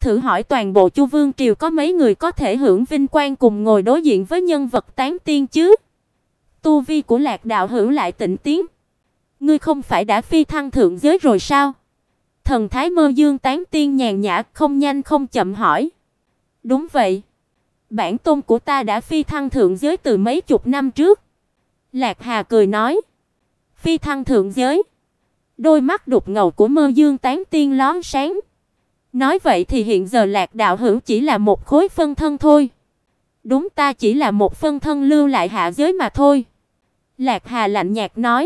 thử hỏi toàn bộ Chu Vương triều có mấy người có thể hưởng vinh quang cùng ngồi đối diện với nhân vật tán tiên chứ? Tu vi của Lạc đạo hữu lại tịnh tiến. Ngươi không phải đã phi thăng thượng giới rồi sao? Thần thái Mơ Dương tán tiên nhàn nhã không nhanh không chậm hỏi. Đúng vậy. Bản tôn của ta đã phi thăng thượng giới từ mấy chục năm trước. Lạc Hà cười nói. Phi thăng thượng giới? Đôi mắt đục ngầu của Mơ Dương tán tiên lóe sáng. Nói vậy thì hiện giờ Lạc đạo hữu chỉ là một khối phân thân thôi. Đúng, ta chỉ là một phân thân lưu lại hạ giới mà thôi. Lạc Hà lạnh nhạt nói.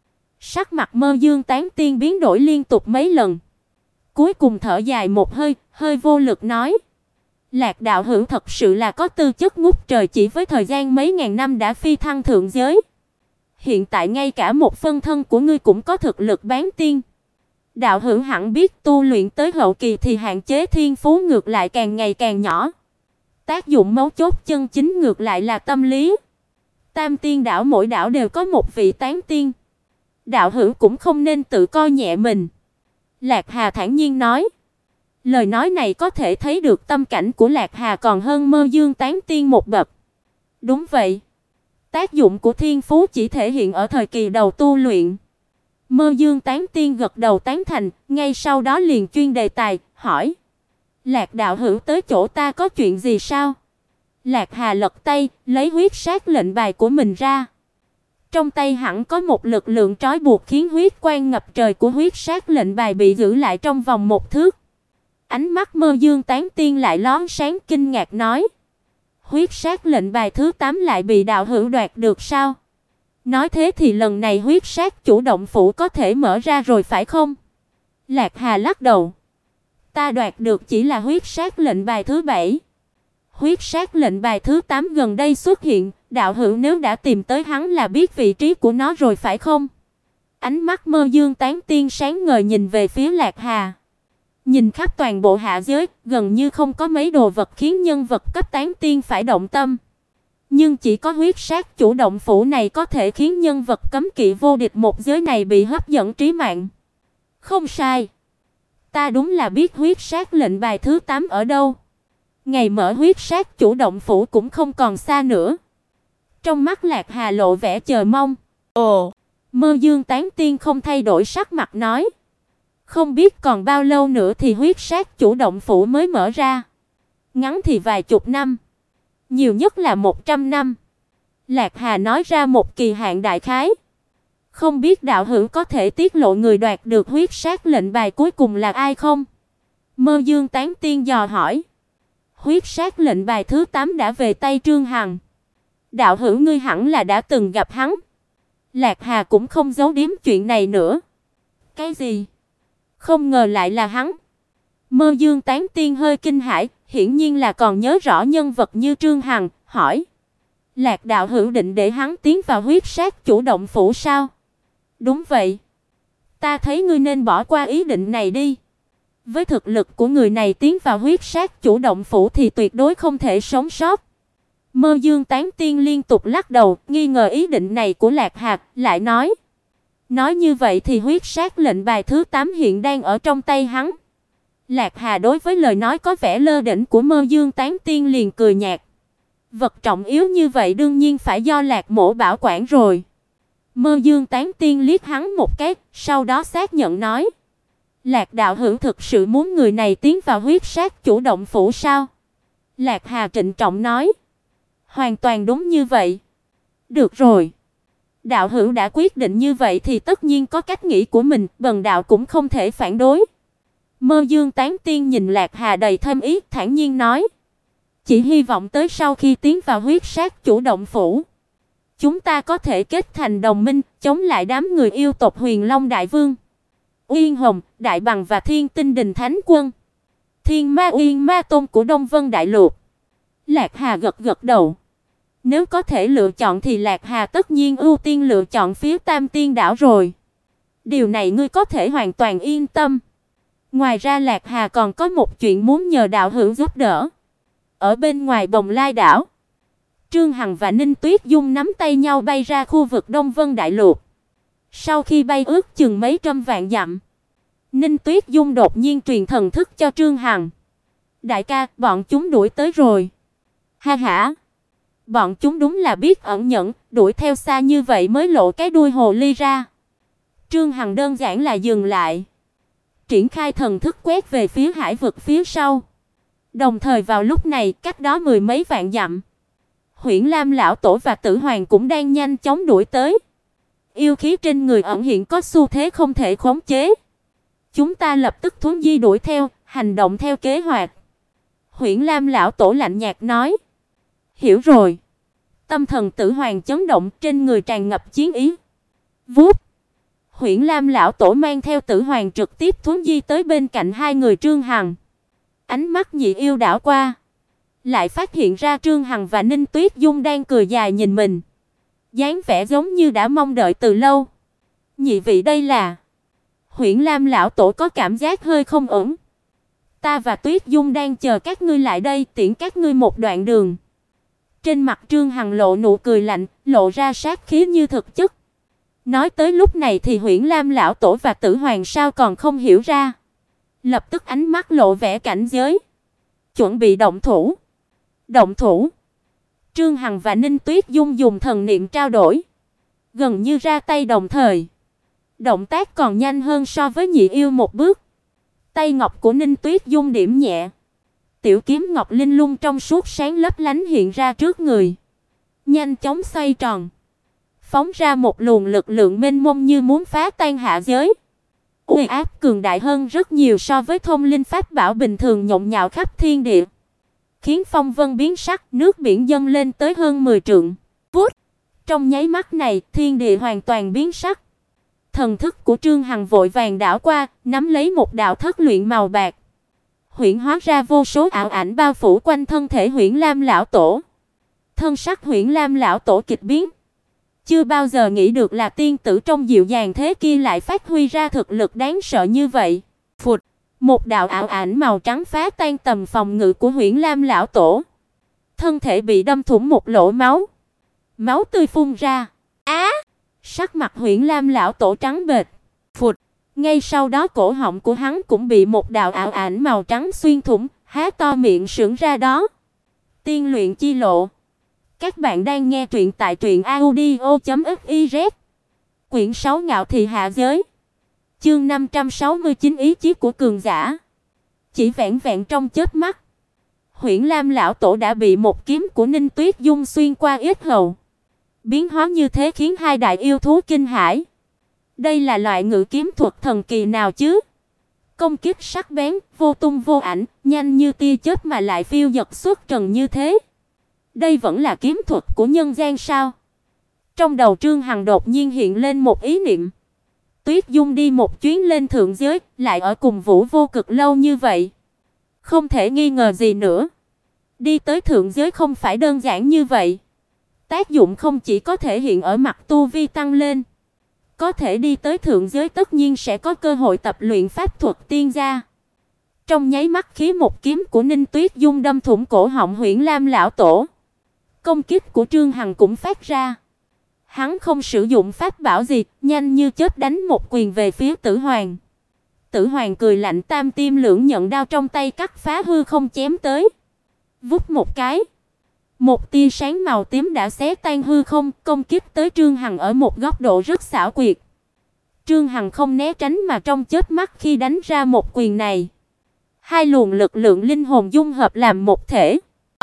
Sắc mặt Mơ Dương tán tiên biến đổi liên tục mấy lần. Cuối cùng thở dài một hơi, hơi vô lực nói. Lạc đạo hữu thật sự là có tư chất ngút trời, chỉ với thời gian mấy ngàn năm đã phi thăng thượng giới. Hiện tại ngay cả một phân thân của ngươi cũng có thực lực bán tiên. Đạo hữu hẳn biết tu luyện tới hậu kỳ thì hạn chế thiên phú ngược lại càng ngày càng nhỏ. Tác dụng mấu chốt chân chính ngược lại là tâm lý. Tam tiên đảo mỗi đảo đều có một vị tán tiên. Đạo hữu cũng không nên tự coi nhẹ mình. Lạc Hà thản nhiên nói. Lời nói này có thể thấy được tâm cảnh của Lạc Hà còn hơn Mơ Dương tán tiên một bậc. Đúng vậy. Tác dụng của thiên phú chỉ thể hiện ở thời kỳ đầu tu luyện. Mơ Dương tán tiên gật đầu tán thành, ngay sau đó liền chuyên đề tài, hỏi. Lạc đạo hữu tới chỗ ta có chuyện gì sao? Lạc Hà lật tay, lấy huyết sát lệnh bài của mình ra. Trong tay hẳn có một lực lượng trói buộc khiến huyết quang ngập trời của huyết sát lệnh bài bị giữ lại trong vòng một thước. Ánh mắt Mơ Dương tán tiên lại lóe sáng kinh ngạc nói. Huyết sát lệnh bài thứ 8 lại bị đạo hữu đoạt được sao? Nói thế thì lần này huyết sát chủ động phủ có thể mở ra rồi phải không? Lạc Hà lắc đầu. Ta đoạt được chỉ là huyết sát lệnh bài thứ 7. Huyết sát lệnh bài thứ 8 gần đây xuất hiện, đạo hữu nếu đã tìm tới hắn là biết vị trí của nó rồi phải không? Ánh mắt Mơ Dương tán tiên sáng ngời nhìn về phía Lạc Hà. Nhìn khắp toàn bộ hạ giới, gần như không có mấy đồ vật khiến nhân vật cấp tán tiên phải động tâm. Nhưng chỉ có huyết sát chủ động phủ này có thể khiến nhân vật cấm kỵ vô địch một giới này bị hấp dẫn trí mạng. Không sai. Ta đúng là biết huyết sát lệnh bài thứ 8 ở đâu. Ngày mở huyết sát chủ động phủ cũng không còn xa nữa. Trong mắt Lạc Hà lộ vẻ chờ mong. Ồ, Mơ Dương tán tiên không thay đổi sắc mặt nói. Không biết còn bao lâu nữa thì huyết sát chủ động phủ mới mở ra. Ngắn thì vài chục năm, nhiều nhất là 100 năm. Lạc Hà nói ra một kỳ hạn đại khái. Không biết đạo hữu có thể tiết lộ người đoạt được huyết sát lệnh bài cuối cùng là ai không? Mơ Dương tán tiên dò hỏi. Huyết sát lệnh bài thứ 8 đã về tay Trương Hằng. Đạo hữu ngươi hẳn là đã từng gặp hắn. Lạc Hà cũng không giấu giếm chuyện này nữa. Cái gì? Không ngờ lại là hắn. Mơ Dương tán tiên hơi kinh hãi, hiển nhiên là còn nhớ rõ nhân vật như Trương Hằng, hỏi. Lạc đạo hữu định để hắn tiến vào huyết sát chủ động phủ sao? Đúng vậy. Ta thấy ngươi nên bỏ qua ý định này đi. Với thực lực của người này tiến vào huyết sát chủ động phủ thì tuyệt đối không thể sống sót. Mơ Dương tán tiên liên tục lắc đầu, nghi ngờ ý định này của Lạc Hà, lại nói. Nói như vậy thì huyết sát lệnh bài thứ 8 hiện đang ở trong tay hắn. Lạc Hà đối với lời nói có vẻ lơ đễnh của Mơ Dương tán tiên liền cười nhạt. Vật trọng yếu như vậy đương nhiên phải do Lạc mỗ bảo quản rồi. Mơ Dương tán tiên liếc hắn một cái, sau đó xác nhận nói. Lạc đạo hữu thực sự muốn người này tiến vào huyết sát chủ động phủ sao? Lạc Hà trịnh trọng nói. Hoàn toàn đúng như vậy. Được rồi. Đạo hữu đã quyết định như vậy thì tất nhiên có cách nghĩ của mình, bần đạo cũng không thể phản đối. Mơ Dương tán tiên nhìn Lạc Hà đầy thâm ý, thản nhiên nói. Chỉ hy vọng tới sau khi tiến vào huyết sát chủ động phủ, chúng ta có thể kết thành đồng minh, chống lại đám người yêu tộc Huyền Long Đại Vương, Uyên Hồng, Đại Bằng và Thiên Tinh Đình Thánh Quân, Thiên Ma Uyên Ma Tôn của Đông Vân Đại Lục. Lạc Hà gật gật đầu. Nếu có thể lựa chọn thì Lạc Hà tất nhiên ưu tiên lựa chọn phía Tam Tiên đảo rồi. Điều này ngươi có thể hoàn toàn yên tâm. Ngoài ra Lạc Hà còn có một chuyện muốn nhờ đạo hữu giúp đỡ. Ở bên ngoài Bồng Lai đảo, Trương Hằng và Ninh Tuyết Dung nắm tay nhau bay ra khu vực Đông Vân Đại Lục. Sau khi bay ước chừng mấy trăm vạn dặm, Ninh Tuyết Dung đột nhiên truyền thần thức cho Trương Hằng. Đại ca, bọn chúng đuổi tới rồi. Ha hả. Bọn chúng đúng là biết ẩn nhẫn, đuổi theo xa như vậy mới lộ cái đuôi hồ ly ra. Trương Hằng đơn giản là dừng lại, triển khai thần thức quét về phía hải vực phía sau. Đồng thời vào lúc này, cách đó mười mấy vạn dặm, Huyễn Lam lão tổ và Tử Hoàng cũng đang nhanh chóng đuổi tới. Yêu khí trên người ẩn hiện có xu thế không thể khống chế. Chúng ta lập tức thuấn di đuổi theo, hành động theo kế hoạch. Huyễn Lam lão tổ lạnh nhạt nói. Hiểu rồi. Tâm thần Tử Hoàng chấn động, trên người tràn ngập chiến ý. Vút. Huyễn Lam lão tổ mang theo Tử Hoàng trực tiếp thuấn di tới bên cạnh hai người Trương Hằng. Ánh mắt nhị yêu đảo qua, lại phát hiện ra Trương Hằng và Ninh Tuyết Dung đang cười dài nhìn mình, dáng vẻ giống như đã mong đợi từ lâu. Nhị vị đây là? Huyễn Lam lão tổ có cảm giác hơi không ổn. Ta và Tuyết Dung đang chờ các ngươi lại đây, tiễn các ngươi một đoạn đường. Trên mặt Trương Hằng lộ nụ cười lạnh, lộ ra sát khí như thực chất. Nói tới lúc này thì Huyễn Lam lão tổ và Tử Hoàng sao còn không hiểu ra. Lập tức ánh mắt lộ vẻ cảnh giới, chuẩn bị động thủ. Động thủ. Trương Hằng và Ninh Tuyết Dung dùng thần niệm trao đổi, gần như ra tay đồng thời. Động tác còn nhanh hơn so với nhị yêu một bước. Tay ngọc của Ninh Tuyết Dung điểm nhẹ, tiểu kiếm ngọc linh lung trong suốt sáng lấp lánh hiện ra trước người, nhanh chóng xoay tròn, phóng ra một luồng lực lượng mênh mông như muốn phá tan hạ giới. Uy áp cường đại hơn rất nhiều so với thông linh pháp bảo bình thường nhộn nhạo khắp thiên địa, khiến phong vân biến sắc, nước biển dâng lên tới hơn 10 trượng. Vút. Trong nháy mắt này, thiên địa hoàn toàn biến sắc. Thần thức của Trương Hằng vội vàng đảo qua, nắm lấy một đạo thất luyện màu bạc, huyễn hóa ra vô số ảo ảnh bao phủ quanh thân thể Huyễn Lam lão tổ. Thân sắc Huyễn Lam lão tổ kịch biến, chưa bao giờ nghĩ được là tiên tử trong dịu dàng thế kia lại phát huy ra thực lực đáng sợ như vậy. Phụt, một đạo ảo ảnh màu trắng phá tan tầm phòng ngự của Huyễn Lam lão tổ. Thân thể bị đâm thủng một lỗ máu, máu tươi phun ra. Sắc mặt Huyễn Lam lão tổ trắng bệch. Phụt, ngay sau đó cổ họng của hắn cũng bị một đạo ảo ảnh màu trắng xuyên thủng, há to miệng sững ra đó. Tiên luyện chi lộ. Các bạn đang nghe truyện tại truyệnaudio.fiz. Quyển 6 Ngạo thị hạ giới. Chương 569 ý chí của cường giả. Chỉ vẹn vẹn trong chớp mắt, Huyễn Lam lão tổ đã bị một kiếm của Ninh Tuyết Dung xuyên qua yết hầu. Biến hóa như thế khiến hai đại yêu thú kinh hãi. Đây là loại ngự kiếm thuật thần kỳ nào chứ? Công kích sắc bén, vô tung vô ảnh, nhanh như tia chớp mà lại phiêu dật xuất trần như thế. Đây vẫn là kiếm thuật của nhân gian sao? Trong đầu Trương Hằng đột nhiên hiện lên một ý niệm. Tuyết Dung đi một chuyến lên thượng giới, lại ở cùng Vũ Vô Cực lâu như vậy. Không thể nghi ngờ gì nữa. Đi tới thượng giới không phải đơn giản như vậy. Tác dụng không chỉ có thể hiện ở mặt tu vi tăng lên. Có thể đi tới thượng giới tất nhiên sẽ có cơ hội tập luyện pháp thuật tiên gia. Trong nháy mắt khí một kiếm của Ninh Tuyết Dung đâm thủng cổ họng Huyễn Lam lão tổ. Công kích của Trương Hằng cũng phát ra. Hắn không sử dụng pháp bảo gì, nhanh như chớp đánh một quyền về phía Tử Hoàng. Tử Hoàng cười lạnh, tam tim lưỡng nhận đao trong tay cắt phá hư không chém tới. Vút một cái, một tia sáng màu tím đã xé tan hư không, công kích tới Trương Hằng ở một góc độ rất xảo quyệt. Trương Hằng không né tránh mà trong chớp mắt khi đánh ra một quyền này, hai luồng lực lượng linh hồn dung hợp làm một thể.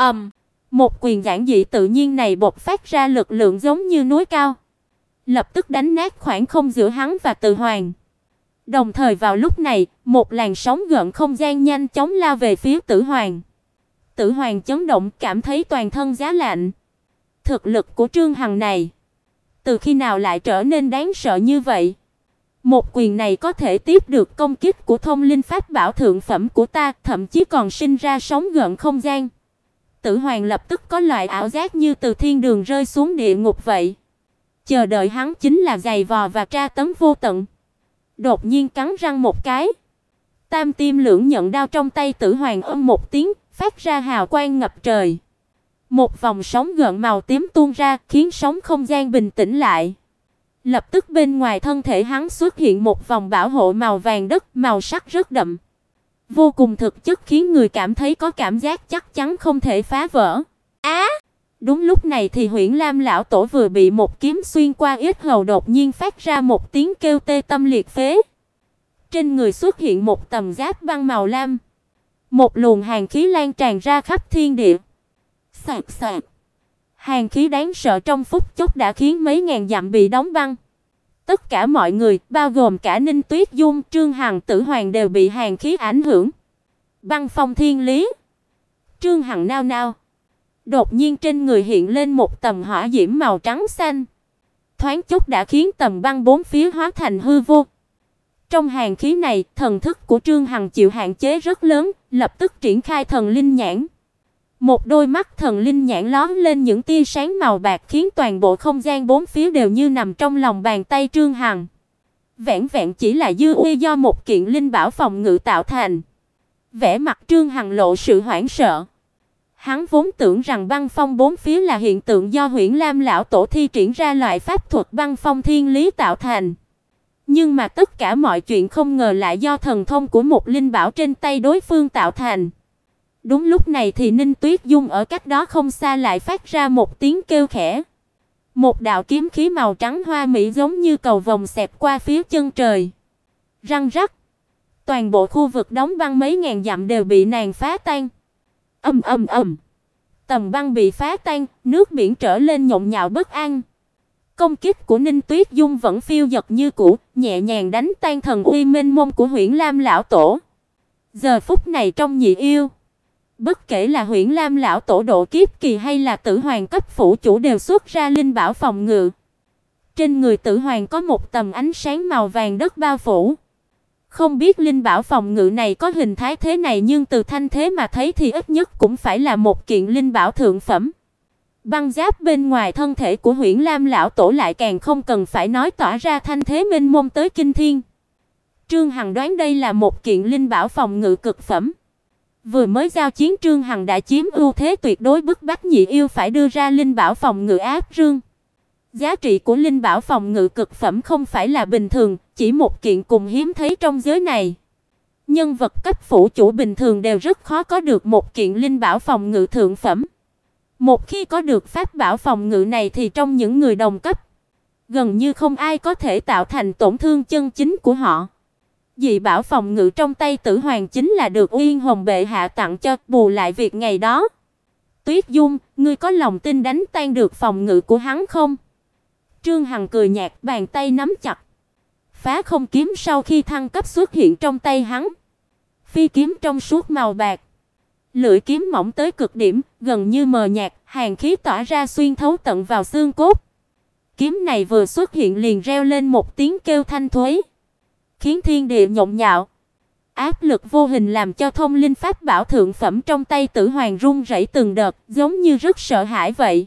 Một quyền giản dị tự nhiên này bộc phát ra lực lượng giống như núi cao, lập tức đánh nát khoảng không giữa hắn và Tử Hoàng. Đồng thời vào lúc này, một làn sóng gợn không gian nhanh chóng lao về phía Tử Hoàng. Tử Hoàng chấn động, cảm thấy toàn thân giá lạnh. Thực lực của Trương Hằng này, từ khi nào lại trở nên đáng sợ như vậy? Một quyền này có thể tiếp được công kích của thông linh pháp bảo thượng phẩm của ta, thậm chí còn sinh ra sóng gợn không gian. Tử Hoàng lập tức có loại ảo giác như từ thiên đường rơi xuống địa ngục vậy. Chờ đợi hắn chính là giày vò và tra tấn vô tận. Đột nhiên cắn răng một cái, tam tim lưỡng nhận đao trong tay Tử Hoàng âm một tiếng, phát ra hào quang ngập trời. Một vòng sóng gợn màu tím tuôn ra, khiến sóng không gian bình tĩnh lại. Lập tức bên ngoài thân thể hắn xuất hiện một vòng bảo hộ màu vàng đất, màu sắc rất đậm. vô cùng thực chất khiến người cảm thấy có cảm giác chắc chắn không thể phá vỡ. Đúng lúc này thì Huyễn Lam lão tổ vừa bị một kiếm xuyên qua yết hầu, đột nhiên phát ra một tiếng kêu tê tâm liệt phế. Trên người xuất hiện một tầm giáp băng màu lam, một luồng hàn khí lan tràn ra khắp thiên địa. Sạc sạc. Hàn khí đáng sợ trong phút chốc đã khiến mấy ngàn dặm bị đóng băng. Tất cả mọi người, bao gồm cả Ninh Tuyết Dung, Trương Hằng, Tử Hoàng đều bị hàn khí ảnh hưởng. Băng phong thiên lý. Trương Hằng nao nao. Đột nhiên trên người hiện lên một tầm hỏa diễm màu trắng xanh. Thoáng chốc đã khiến tầm băng bốn phía hóa thành hư vô. Trong hàn khí này, thần thức của Trương Hằng chịu hạn chế rất lớn, lập tức triển khai thần linh nhãn. Một đôi mắt thần linh nhãn lóe lên những tia sáng màu bạc khiến toàn bộ không gian bốn phía đều như nằm trong lòng bàn tay Trương Hằng. Vẹn vẹn chỉ là dư uy do một kiện linh bảo phòng ngự tạo thành. Vẻ mặt Trương Hằng lộ sự hoảng sợ. Hắn vốn tưởng rằng băng phong bốn phía là hiện tượng do Huyễn Lam lão tổ thi triển ra loại pháp thuật băng phong thiên lý tạo thành. Nhưng mà tất cả mọi chuyện không ngờ lại do thần thông của một linh bảo trên tay đối phương tạo thành. Đúng lúc này thì Ninh Tuyết Dung ở cách đó không xa lại phát ra một tiếng kêu khẽ. Một đạo kiếm khí màu trắng hoa mỹ giống như cầu vồng xẹt qua phía chân trời. Răng rắc. Toàn bộ khu vực đóng băng mấy ngàn dặm đều bị nàng phá tan. Ầm ầm ầm. Tầm băng bị phá tan, nước biển trở lên nhộn nhạo bất an. Công kích của Ninh Tuyết Dung vẫn phiêu dật như cũ, nhẹ nhàng đánh tan thần uy mênh mông của Huyễn Lam lão tổ. Giờ phút này trong nhị yêu, bất kể là Huyễn Lam lão tổ độ kiếp kỳ hay là Tử Hoàng cấp phủ chủ đều xuất ra linh bảo phòng ngự. Trên người Tử Hoàng có một tầm ánh sáng màu vàng đất bao phủ. Không biết linh bảo phòng ngự này có hình thái thế này, nhưng từ thanh thế mà thấy thì ít nhất cũng phải là một kiện linh bảo thượng phẩm. Băng giáp bên ngoài thân thể của Huyễn Lam lão tổ lại càng không cần phải nói, tỏa ra thanh thế mênh mông tới kinh thiên. Trương Hằng đoán đây là một kiện linh bảo phòng ngự cực phẩm. Vừa mới giao chiến Trương Hằng đã chiếm ưu thế tuyệt đối, bức bách nhị yêu phải đưa ra linh bảo phòng ngự áp rương. Giá trị của linh bảo phòng ngự cực phẩm không phải là bình thường, chỉ một kiện cùng hiếm thấy trong giới này. Nhân vật cấp phủ chủ bình thường đều rất khó có được một kiện linh bảo phòng ngự thượng phẩm. Một khi có được pháp bảo phòng ngự này thì trong những người đồng cấp, gần như không ai có thể tạo thành tổn thương chân chính của họ. Dị bảo phòng ngự trong tay Tử Hoàng chính là được Uyên Hồng bệ hạ tặng cho, bù lại việc ngày đó. Tuyết Dung, ngươi có lòng tin đánh tan được phòng ngự của hắn không? Trương Hằng cười nhạt, bàn tay nắm chặt. Phá không kiếm sau khi thăng cấp xuất hiện trong tay hắn. Phi kiếm trong suốt màu bạc. Lưỡi kiếm mỏng tới cực điểm, gần như mờ nhạt, hàn khí tỏa ra xuyên thấu tận vào xương cốt. Kiếm này vừa xuất hiện liền reo lên một tiếng kêu thanh thúy, khiến thiên địa nhộn nhạo. Áp lực vô hình làm cho thông linh pháp bảo thượng phẩm trong tay Tử Hoàng run rẩy từng đợt, giống như rất sợ hãi vậy.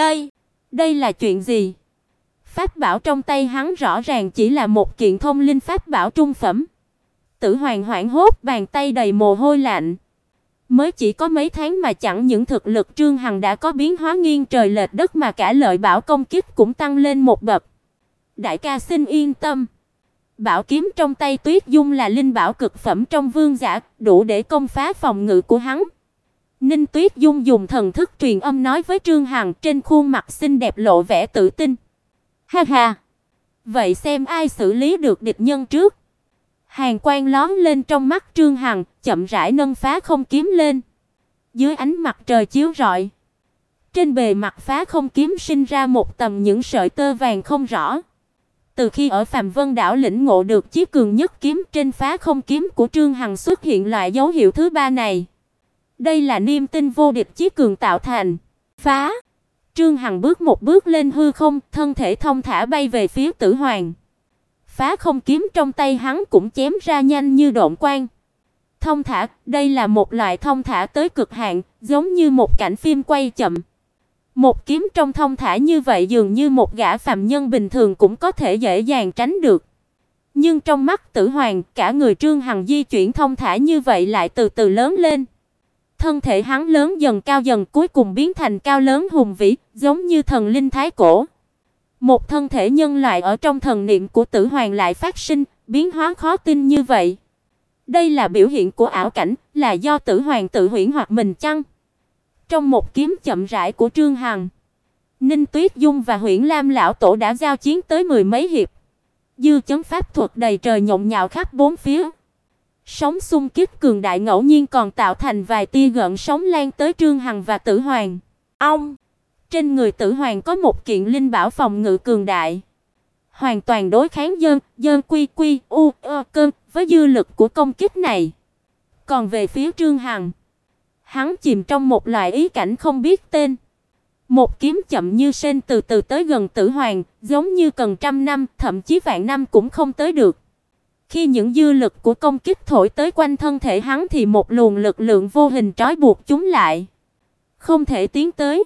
Đây là chuyện gì? Pháp bảo trong tay hắn rõ ràng chỉ là một kiện thông linh pháp bảo trung phẩm. Tử Hoàng hoảng hốt, bàn tay đầy mồ hôi lạnh. Mới chỉ có mấy tháng mà chẳng những thực lực Trương Hằng đã có biến hóa nghiêng trời lệch đất mà cả lợi bảo công kích cũng tăng lên một bậc. Đại ca xin yên tâm. Bảo kiếm trong tay Tuyết Dung là linh bảo cực phẩm trong vương giả, đủ để công phá phòng ngự của hắn. Ninh Tuyết Dung dùng thần thức truyền âm nói với Trương Hằng, trên khuôn mặt xinh đẹp lộ vẻ tự tin. Ha ha, vậy xem ai xử lý được địch nhân trước. Hàn quang lóe lên trong mắt Trương Hằng, chậm rãi nâng phá không kiếm lên. Dưới ánh mặt trời chiếu rọi, trên bề mặt phá không kiếm sinh ra một tầm những sợi tơ vàng không rõ. Từ khi ở Phàm Vân đảo lĩnh ngộ được chí cường nhất kiếm, trên phá không kiếm của Trương Hằng xuất hiện loại dấu hiệu thứ ba này. Đây là niêm tinh vô địch chí cường tạo thành. Phá! Trương Hằng bước một bước lên hư không, thân thể thông thả bay về phía Tử Hoàng. Phá không kiếm trong tay hắn cũng chém ra nhanh như độn quang. Thông thả, đây là một loại thông thả tới cực hạn, giống như một cảnh phim quay chậm. Một kiếm trong thông thả như vậy dường như một gã phàm nhân bình thường cũng có thể dễ dàng tránh được. Nhưng trong mắt Tử Hoàng, cả người Trương Hằng di chuyển thông thả như vậy lại từ từ lớn lên. Thân thể hắn lớn dần cao dần, cuối cùng biến thành cao lớn hùng vĩ, giống như thần linh thái cổ. Một thân thể nhân loại ở trong thần niệm của Tử Hoàng lại phát sinh biến hóa khó tin như vậy. Đây là biểu hiện của ảo cảnh, là do Tử Hoàng tự huyễn hoặc mình chăng? Trong một kiếm chậm rãi của Trương Hằng, Ninh Tuyết Dung và Huyễn Lam lão tổ đã giao chiến tới mười mấy hiệp. Dư chấn pháp thuật đầy trời nhộn nhạo khắp bốn phía. Sóng xung kích cường đại ngẫu nhiên còn tạo thành vài tia gợn sóng lan tới Trương Hằng và Tử Hoàng. Ông, trên người Tử Hoàng có một kiện linh bảo phòng ngự cường đại, hoàn toàn đối kháng dơn quy quy u cơn với dư lực của công kích này. Còn về phía Trương Hằng, hắn chìm trong một loại ý cảnh không biết tên. Một kiếm chậm như sên từ từ tới gần Tử Hoàng, giống như cần trăm năm, thậm chí vạn năm cũng không tới được. Khi những dư lực của công kích thổi tới quanh thân thể hắn thì một luồng lực lượng vô hình trói buộc chúng lại, không thể tiến tới.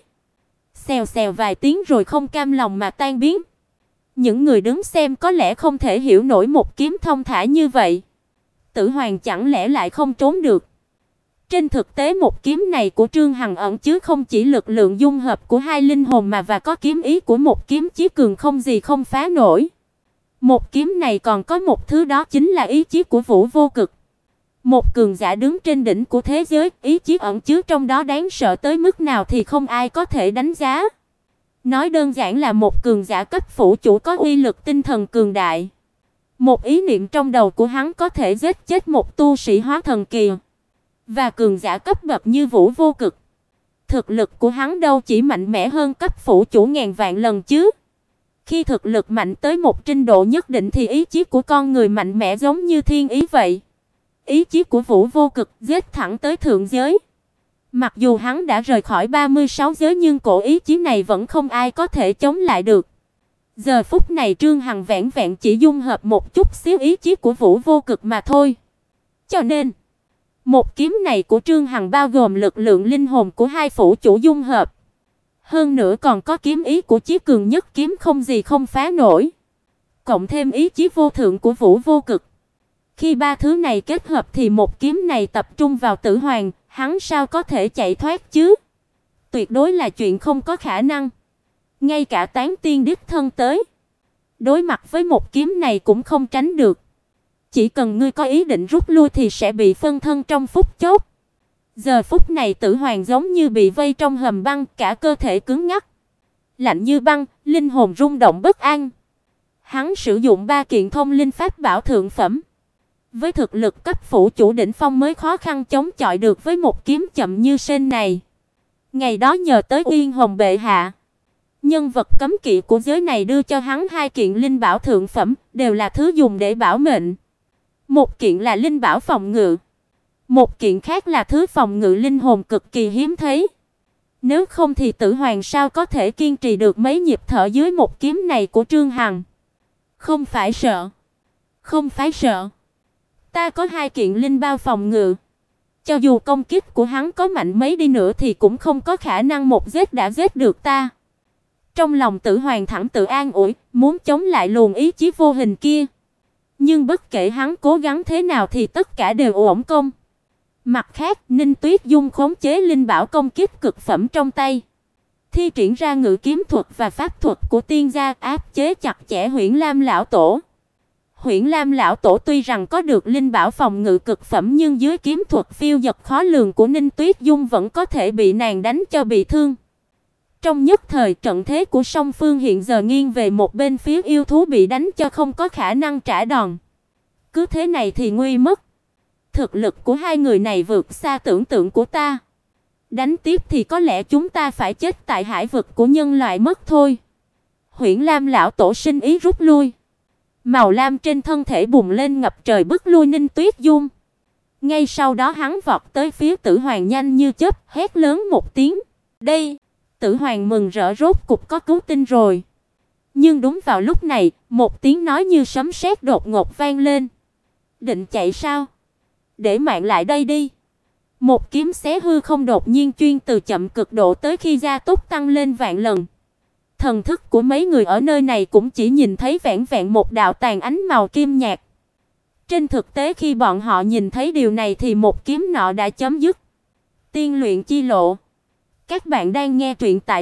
Xèo xèo vài tiếng rồi không cam lòng mà tan biến. Những người đứng xem có lẽ không thể hiểu nổi một kiếm thông thả như vậy. Tử Hoàng chẳng lẽ lại không trốn được? Trên thực tế một kiếm này của Trương Hằng ẩn chứa không chỉ lực lượng dung hợp của hai linh hồn mà và có kiếm ý của một kiếm chí cường không gì không phá nổi. Một kiếm này còn có một thứ, đó chính là ý chí của Vũ Vô Cực. Một cường giả đứng trên đỉnh của thế giới, ý chí ẩn chứa trong đó đáng sợ tới mức nào thì không ai có thể đánh giá. Nói đơn giản là một cường giả cấp phủ chủ có uy lực tinh thần cường đại. Một ý niệm trong đầu của hắn có thể giết chết một tu sĩ hóa thần kỳ. Và cường giả cấp bậc như Vũ Vô Cực, thực lực của hắn đâu chỉ mạnh mẽ hơn cấp phủ chủ ngàn vạn lần chứ. Khi thực lực mạnh tới một trình độ nhất định thì ý chí của con người mạnh mẽ giống như thiên ý vậy. Ý chí của Vũ Vô Cực giết thẳng tới thượng giới. Mặc dù hắn đã rời khỏi 36 giới nhưng cổ ý chí này vẫn không ai có thể chống lại được. Giờ phút này Trương Hằng vẹn vẹn chỉ dung hợp một chút xíu ý chí của Vũ Vô Cực mà thôi. Cho nên, một kiếm này của Trương Hằng bao gồm lực lượng linh hồn của hai phủ chủ dung hợp. Hơn nữa còn có kiếm ý của chí cường nhất kiếm không gì không phá nổi. Cộng thêm ý chí vô thượng của Vũ Vô Cực. Khi ba thứ này kết hợp thì một kiếm này tập trung vào Tử Hoàng, hắn sao có thể chạy thoát chứ? Tuyệt đối là chuyện không có khả năng. Ngay cả Tán Tiên đích thân tới, đối mặt với một kiếm này cũng không tránh được. Chỉ cần ngươi có ý định rút lui thì sẽ bị phân thân trong phút chốc. Giờ phút này Tử Hoàng giống như bị vây trong hầm băng, cả cơ thể cứng ngắc, lạnh như băng, linh hồn rung động bất an. Hắn sử dụng ba kiện thông linh pháp bảo thượng phẩm. Với thực lực cấp phủ chủ đỉnh phong mới khó khăn chống chọi được với một kiếm chậm như sên này. Ngày đó nhờ tới Uyên Hồng bệ hạ, nhân vật cấm kỵ của giới này đưa cho hắn hai kiện linh bảo thượng phẩm, đều là thứ dùng để bảo mệnh. Một kiện là linh bảo phòng ngự, một kiện khác là thứ phòng ngự linh hồn cực kỳ hiếm thấy. Nếu không thì Tử Hoàng sao có thể kiên trì được mấy nhịp thở dưới một kiếm này của Trương Hằng? Không phải sợ, không phải sợ. Ta có hai kiện linh bao phòng ngự. Cho dù công kích của hắn có mạnh mấy đi nữa thì cũng không có khả năng một giết đã giết được ta. Trong lòng Tử Hoàng thẳng tự an ủi, muốn chống lại luồng ý chí vô hình kia. Nhưng bất kể hắn cố gắng thế nào thì tất cả đều uổng công. Mặt khác, Ninh Tuyết Dung khống chế linh bảo công kích cực phẩm trong tay, thi triển ra ngự kiếm thuật và pháp thuật của tiên gia áp chế chặt chẽ Huyễn Lam lão tổ. Huyễn Lam lão tổ tuy rằng có được linh bảo phòng ngự cực phẩm nhưng dưới kiếm thuật phiêu dật khó lường của Ninh Tuyết Dung vẫn có thể bị nàng đánh cho bị thương. Trong nhất thời trận thế của song phương hiện giờ nghiêng về một bên phía yêu thú bị đánh cho không có khả năng trả đòn. Cứ thế này thì nguy mất. Thực lực của hai người này vượt xa tưởng tượng của ta. Đánh tiếp thì có lẽ chúng ta phải chết tại hải vực của nhân loại mất thôi. Huyễn Lam lão tổ sinh ý rút lui. Màu lam trên thân thể bùng lên ngập trời bức lui Ninh Tuyết Dung. Ngay sau đó hắn vọt tới phía Tử Hoàng nhanh như chớp, hét lớn một tiếng. Đây! Tử Hoàng mừng rỡ rốt cục có cứu tinh rồi. Nhưng đúng vào lúc này, một tiếng nói như sấm sét đột ngột vang lên. Định chạy sao? Để mạng lại đây đi. Một kiếm xé hư không đột nhiên chuyên từ chậm cực độ tới khi gia tốc tăng lên vạn lần. Thần thức của mấy người ở nơi này cũng chỉ nhìn thấy vẹn vẹn một đạo tàn ánh màu kim nhạt. Trên thực tế khi bọn họ nhìn thấy điều này thì một kiếm nọ đã chấm dứt. Tiên luyện chi lộ. Các bạn đang nghe truyện tại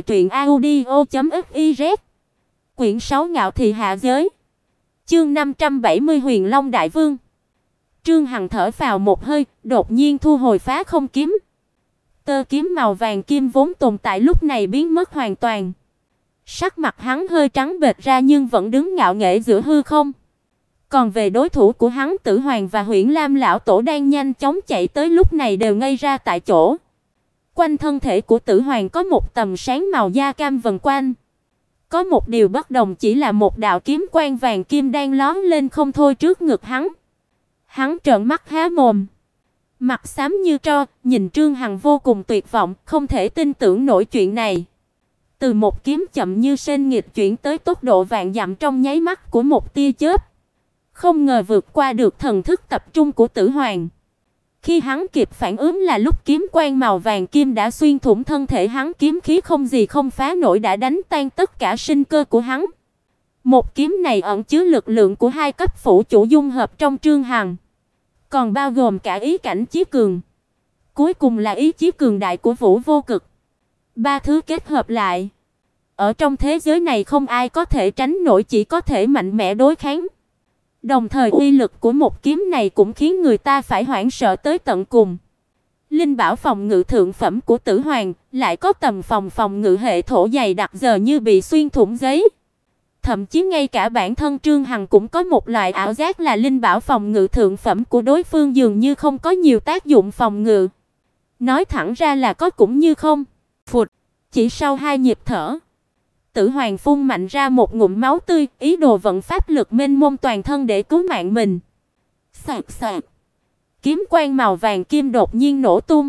truyệnaudio.fiz. Quyển 6 Ngạo thị hạ giới. Chương 570 Huyền Long Đại Vương. Trương Hằng thở phào một hơi, đột nhiên thu hồi phá không kiếm. Tơ kiếm màu vàng kim vốn tồn tại lúc này biến mất hoàn toàn. Sắc mặt hắn hơi trắng bệch ra nhưng vẫn đứng ngạo nghễ giữa hư không. Còn về đối thủ của hắn Tử Hoàng và Huyễn Lam lão tổ đang nhanh chóng chạy tới lúc này đều ngây ra tại chỗ. Quanh thân thể của Tử Hoàng có một tầm sáng màu da cam vần quanh. Có một điều bất đồng chỉ là một đạo kiếm quang vàng kim đang lóe lên không thôi trước ngực hắn. Hắn trợn mắt há mồm, mặt xám như tro, nhìn Trương Hằng vô cùng tuyệt vọng, không thể tin tưởng nổi chuyện này. Từ một kiếm chậm như sên nghịch chuyển tới tốc độ vạn dặm trong nháy mắt của một tia chớp, không ngờ vượt qua được thần thức tập trung của Tử Hoàng. Khi hắn kịp phản ứng là lúc kiếm quang màu vàng kim đã xuyên thủng thân thể hắn, kiếm khí không gì không phá nổi đã đánh tan tất cả sinh cơ của hắn. Một kiếm này ẩn chứa lực lượng của hai cấp phủ chủ dung hợp trong Trương Hằng, còn bao gồm cả ý cảnh chí cường, cuối cùng là ý chí cường đại của Vũ Vô Cực. Ba thứ kết hợp lại, ở trong thế giới này không ai có thể tránh nổi, chỉ có thể mạnh mẽ đối kháng. Đồng thời uy lực của một kiếm này cũng khiến người ta phải hoảng sợ tới tận cùng. Linh bảo phòng ngự thượng phẩm của Tử Hoàng lại có tầm phòng ngự hệ thổ dày đặc giờ như bị xuyên thủng giấy. Thậm chí ngay cả bản thân Trương Hằng cũng có một loại ảo giác là linh bảo phòng ngự thượng phẩm của đối phương dường như không có nhiều tác dụng phòng ngự. Nói thẳng ra là có cũng như không. Phụt, chỉ sau 2 nhịp thở, Tử Hoàng phun mạnh ra một ngụm máu tươi, ý đồ vận pháp lực mênh mông toàn thân để cứu mạng mình. Xoạt xoạt, kiếm quang màu vàng kim đột nhiên nổ tung.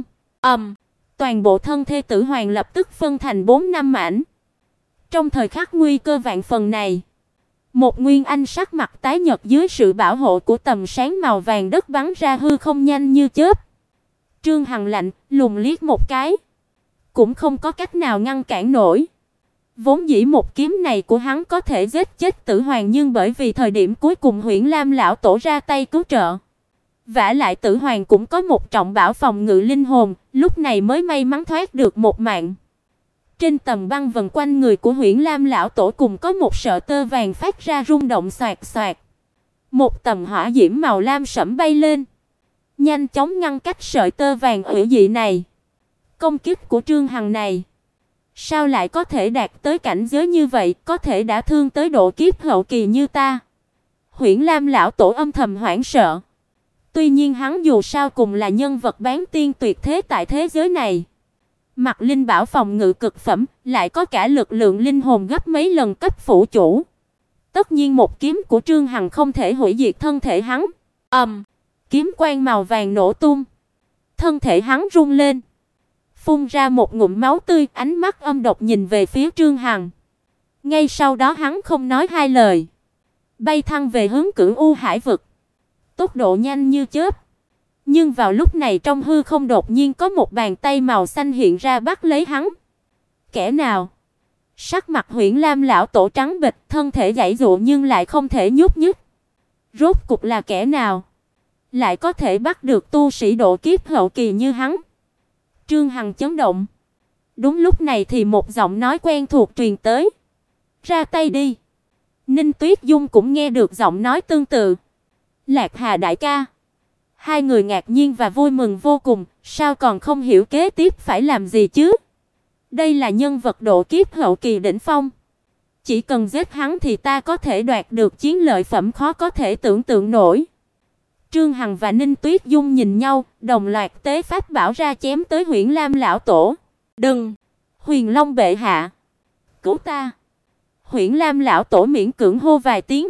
Toàn bộ thân thể Tử Hoàng lập tức phân thành 4-5 mảnh. Trong thời khắc nguy cơ vạn phần này, một nguyên anh sắc mặt tái nhợt dưới sự bảo hộ của tầm sáng màu vàng đất bắn ra hư không nhanh như chớp. Trương Hằng lạnh lùng liếc một cái, cũng không có cách nào ngăn cản nổi. Vốn dĩ một kiếm này của hắn có thể giết chết Tử Hoàng, nhưng bởi vì thời điểm cuối cùng Huyễn Lam lão tổ ra tay cứu trợ, vả lại Tử Hoàng cũng có một trọng bảo phòng ngự linh hồn, lúc này mới may mắn thoát được một mạng. Trên tầm băng vần quanh người của Huyễn Lam lão tổ cùng có một sợi tơ vàng phát ra rung động xoạt xoạt. Một tầm hỏa diễm màu lam sẫm bay lên, nhanh chóng ngăn cách sợi tơ vàng hủy dị này. Công kích của Trương Hằng này sao lại có thể đạt tới cảnh giới như vậy, có thể đã thương tới độ kiếp hậu kỳ như ta? Huyễn Lam lão tổ âm thầm hoảng sợ. Tuy nhiên hắn dù sao cùng là nhân vật bán tiên tuyệt thế tại thế giới này. Mặt linh bảo phòng ngự cực phẩm, lại có cả lực lượng linh hồn gấp mấy lần cấp phủ chủ. Tất nhiên một kiếm của Trương Hằng không thể hủy diệt thân thể hắn. Kiếm quang màu vàng nổ tung, thân thể hắn rung lên, phun ra một ngụm máu tươi, ánh mắt âm độc nhìn về phía Trương Hằng. Ngay sau đó hắn không nói hai lời, bay thăng về hướng Cửu U Hải vực, tốc độ nhanh như chớp. Nhưng vào lúc này trong hư không đột nhiên có một bàn tay màu xanh hiện ra bắt lấy hắn. Kẻ nào? Sắc mặt Huyễn Lam lão tổ trắng bệch, thân thể giãy giụa nhưng lại không thể nhúc nhích. Rốt cục là kẻ nào lại có thể bắt được tu sĩ độ kiếp hậu kỳ như hắn? Trương Hằng chấn động. Đúng lúc này thì một giọng nói quen thuộc truyền tới. Ra tay đi. Ninh Tuyết Dung cũng nghe được giọng nói tương tự. Lạc Hà đại ca. Hai người ngạc nhiên và vui mừng vô cùng, sao còn không hiểu kế tiếp phải làm gì chứ? Đây là nhân vật độ kiếp hậu kỳ đỉnh phong. Chỉ cần giết hắn thì ta có thể đoạt được chiến lợi phẩm khó có thể tưởng tượng nổi. Trương Hằng và Ninh Tuyết Dung nhìn nhau, đồng loạt tế pháp bảo ra chém tới Huyễn Lam lão tổ. Đừng! Huyền Long bệ hạ! Cứu ta! Huyễn Lam lão tổ miễn cưỡng hô vài tiếng.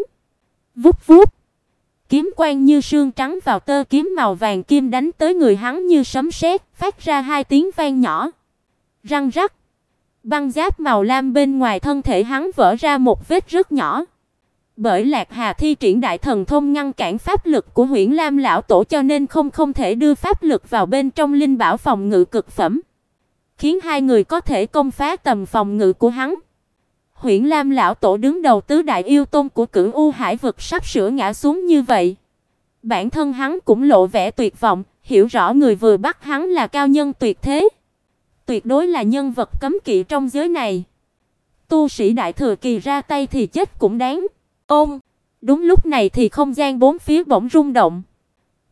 Vút vút! Kiếm quang như sương trắng vào tơ kiếm màu vàng kim đánh tới người hắn như sấm sét, phát ra 2 tiếng vang nhỏ. Răng rắc. Băng giáp màu lam bên ngoài thân thể hắn vỡ ra một vết rất nhỏ. Bởi Lạc Hà thi triển đại thần thông ngăn cản pháp lực của Huyễn Lam lão tổ cho nên không thể đưa pháp lực vào bên trong linh bảo phòng ngự cực phẩm, khiến hai người có thể công phá tầm phòng ngự của hắn. Huyễn Lam lão tổ đứng đầu tứ đại yêu tôn của Cửu U Hải vực sắp sửa ngã xuống như vậy. Bản thân hắn cũng lộ vẻ tuyệt vọng, hiểu rõ người vừa bắt hắn là cao nhân tuyệt thế, tuyệt đối là nhân vật cấm kỵ trong giới này. Tu sĩ đại thừa kỳ ra tay thì chết cũng đáng. Đúng lúc này thì không gian bốn phía bỗng rung động.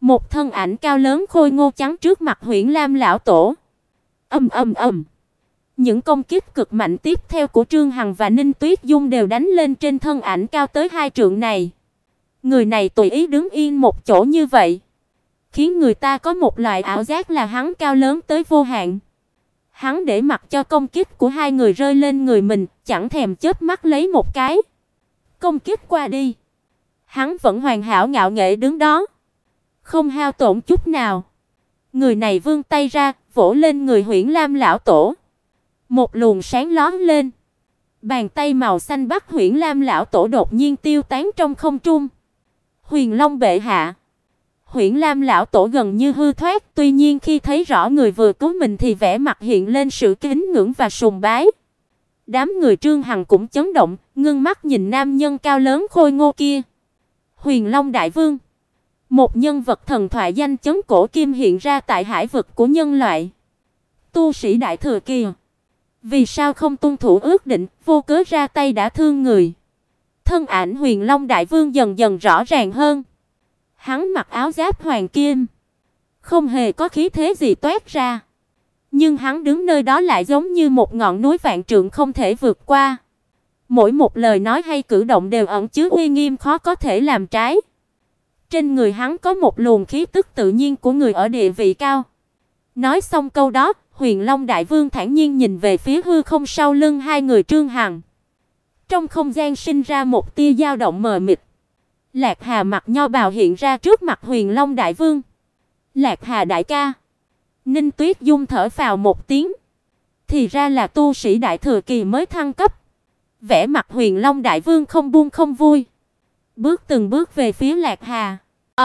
Một thân ảnh cao lớn khôi ngô chắn trước mặt Huyễn Lam lão tổ. Ầm ầm ầm. Những công kích cực mạnh tiếp theo của Trương Hằng và Ninh Tuyết Dung đều đánh lên trên thân ảnh cao tới 2 trượng này. Người này tùy ý đứng yên một chỗ như vậy, khiến người ta có một loại ảo giác là hắn cao lớn tới vô hạn. Hắn để mặc cho công kích của hai người rơi lên người mình, chẳng thèm chớp mắt lấy một cái. Công kích qua đi, hắn vẫn hoàn hảo ngạo nghễ đứng đó, không hao tổn chút nào. Người này vươn tay ra, vỗ lên người Huyễn Lam lão tổ. Một luồng sáng lóe lên. Bàn tay màu xanh bắt Huyễn Lam lão tổ đột nhiên tiêu tán trong không trung. Huyền Long bệ hạ. Huyễn Lam lão tổ gần như hư thoát, tuy nhiên khi thấy rõ người vừa cứu mình thì vẻ mặt hiện lên sự kính ngưỡng và sùng bái. Đám người Trương Hằng cũng chấn động, ngưng mắt nhìn nam nhân cao lớn khôi ngô kia. Huyền Long đại vương, một nhân vật thần thoại danh chấn cổ kim hiện ra tại hải vực của nhân loại. Tu sĩ đại thừa kỳ, vì sao không tuân thủ ước định, vô cớ ra tay đã thương người? Thân ảnh Huyền Long đại vương dần dần rõ ràng hơn. Hắn mặc áo giáp hoàng kim, không hề có khí thế gì toát ra, nhưng hắn đứng nơi đó lại giống như một ngọn núi vạn trượng không thể vượt qua. Mỗi một lời nói hay cử động đều ẩn chứa uy nghiêm khó có thể làm trái. Trên người hắn có một luồng khí tức tự nhiên của người ở địa vị cao. Nói xong câu đó, Huyền Long đại vương thản nhiên nhìn về phía hư không sau lưng hai người Trương Hằng. Trong không gian sinh ra một tia dao động mờ mịt. Lạc Hà mặc nho bào hiện ra trước mặt Huyền Long đại vương. Lạc Hà đại ca. Ninh Tuyết Dung thở phào một tiếng. Thì ra là tu sĩ đại thừa kỳ mới thăng cấp. Vẻ mặt Huyền Long đại vương không buông không vui. Bước từng bước về phía Lạc Hà.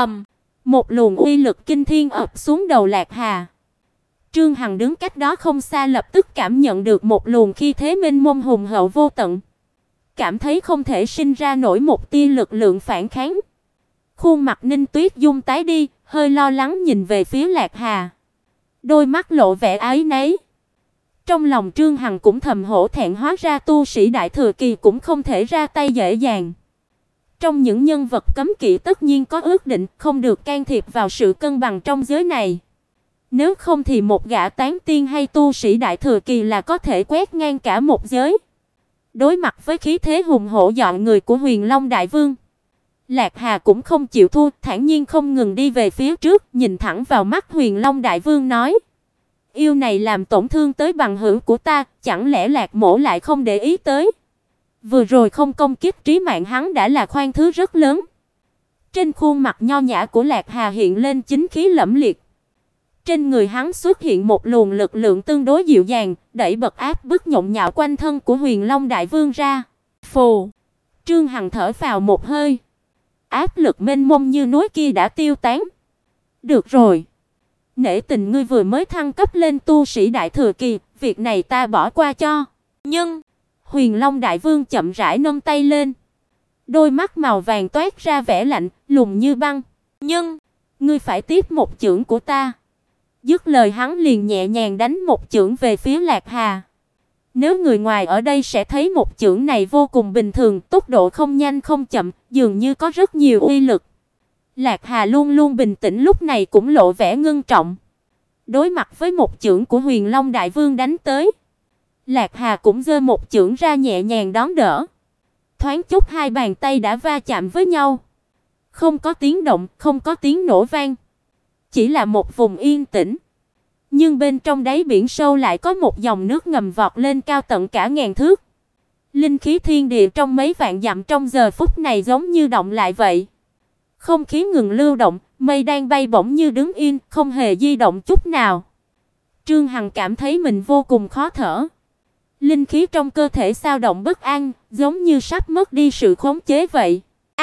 Một luồng uy lực kinh thiên ập xuống đầu Lạc Hà. Trương Hằng đứng cách đó không xa lập tức cảm nhận được một luồng khí thế mênh mông hùng hậu vô tận. Cảm thấy không thể sinh ra nổi một tia lực lượng phản kháng. Khuôn mặt Ninh Tuyết Dung tái đi, hơi lo lắng nhìn về phía Lạc Hà. Đôi mắt lộ vẻ áy náy. Trong lòng Trương Hằng cũng thầm hổ thẹn, hóa ra tu sĩ đại thừa kỳ cũng không thể ra tay dễ dàng. Trong những nhân vật cấm kỵ tất nhiên có ước định không được can thiệp vào sự cân bằng trong giới này. Nếu không thì một gã tán tiên hay tu sĩ đại thừa kỳ là có thể quét ngang cả một giới. Đối mặt với khí thế hùng hổ dọa người của Huyền Long đại vương, Lạc Hà cũng không chịu thua, thản nhiên không ngừng đi về phía trước, nhìn thẳng vào mắt Huyền Long đại vương nói: "Yêu này làm tổn thương tới bằng hữu của ta, chẳng lẽ Lạc mỗ lại không để ý tới? Vừa rồi không công kích trí mạng hắn đã là khoan thứ rất lớn." Trên khuôn mặt nho nhã của Lạc Hà hiện lên chính khí lẫm liệt. Trên người hắn xuất hiện một luồng lực lượng tương đối dịu dàng, đẩy bật áp bức nhộn nhạo quanh thân của Huyền Long đại vương ra. Phù! Trương Hằng thở phào một hơi. Áp lực mênh mông như núi kia đã tiêu tán. Được rồi. Nể tình ngươi vừa mới thăng cấp lên tu sĩ đại thừa kỳ, việc này ta bỏ qua cho. Nhưng Huyền Long đại vương chậm rãi nâng tay lên. Đôi mắt màu vàng toát ra vẻ lạnh, lùng như băng. Nhưng ngươi phải tiếp một chưởng của ta. Dứt lời hắn liền nhẹ nhàng đánh một chưởng về phía Lạc Hà. Nếu người ngoài ở đây sẽ thấy một chưởng này vô cùng bình thường, tốc độ không nhanh không chậm, dường như có rất nhiều uy lực. Lạc Hà luôn luôn bình tĩnh lúc này cũng lộ vẻ ngưng trọng. Đối mặt với một chưởng của Huyền Long đại vương đánh tới, Lạc Hà cũng giơ một chưởng ra nhẹ nhàng đón đỡ. Thoáng chốc hai bàn tay đã va chạm với nhau. Không có tiếng động, không có tiếng nổ vang. Chỉ là một vùng yên tĩnh. Nhưng bên trong đáy biển sâu lại có một dòng nước ngầm vọt lên cao tận cả ngàn thước. Linh khí thiên địa trong mấy vạn dặm trong giờ phút này giống như động lại vậy. Không khí ngừng lưu động, mây đang bay bổng như đứng yên, không hề di động chút nào. Trương Hằng cảm thấy mình vô cùng khó thở. Linh khí trong cơ thể xao động bất an, giống như sắp mất đi sự khống chế vậy.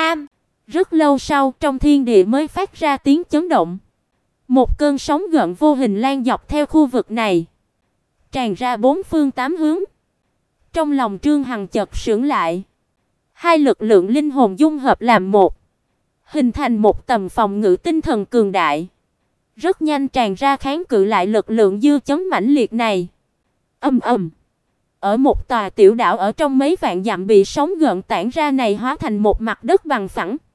Rất lâu sau, trong thiên địa mới phát ra tiếng chấn động. Một cơn sóng gợn vô hình lan dọc theo khu vực này, tràn ra bốn phương tám hướng. Trong lòng Trương Hằng chợt sững lại. Hai lực lượng linh hồn dung hợp làm một, hình thành một tầm phòng ngự tinh thần cường đại. Rất nhanh tràn ra kháng cự lại lực lượng dư chấn mãnh liệt này. Ở một tòa tiểu đảo ở trong mấy vạn dặm bị sóng gợn tản ra này hóa thành một mặt đất bằng phẳng.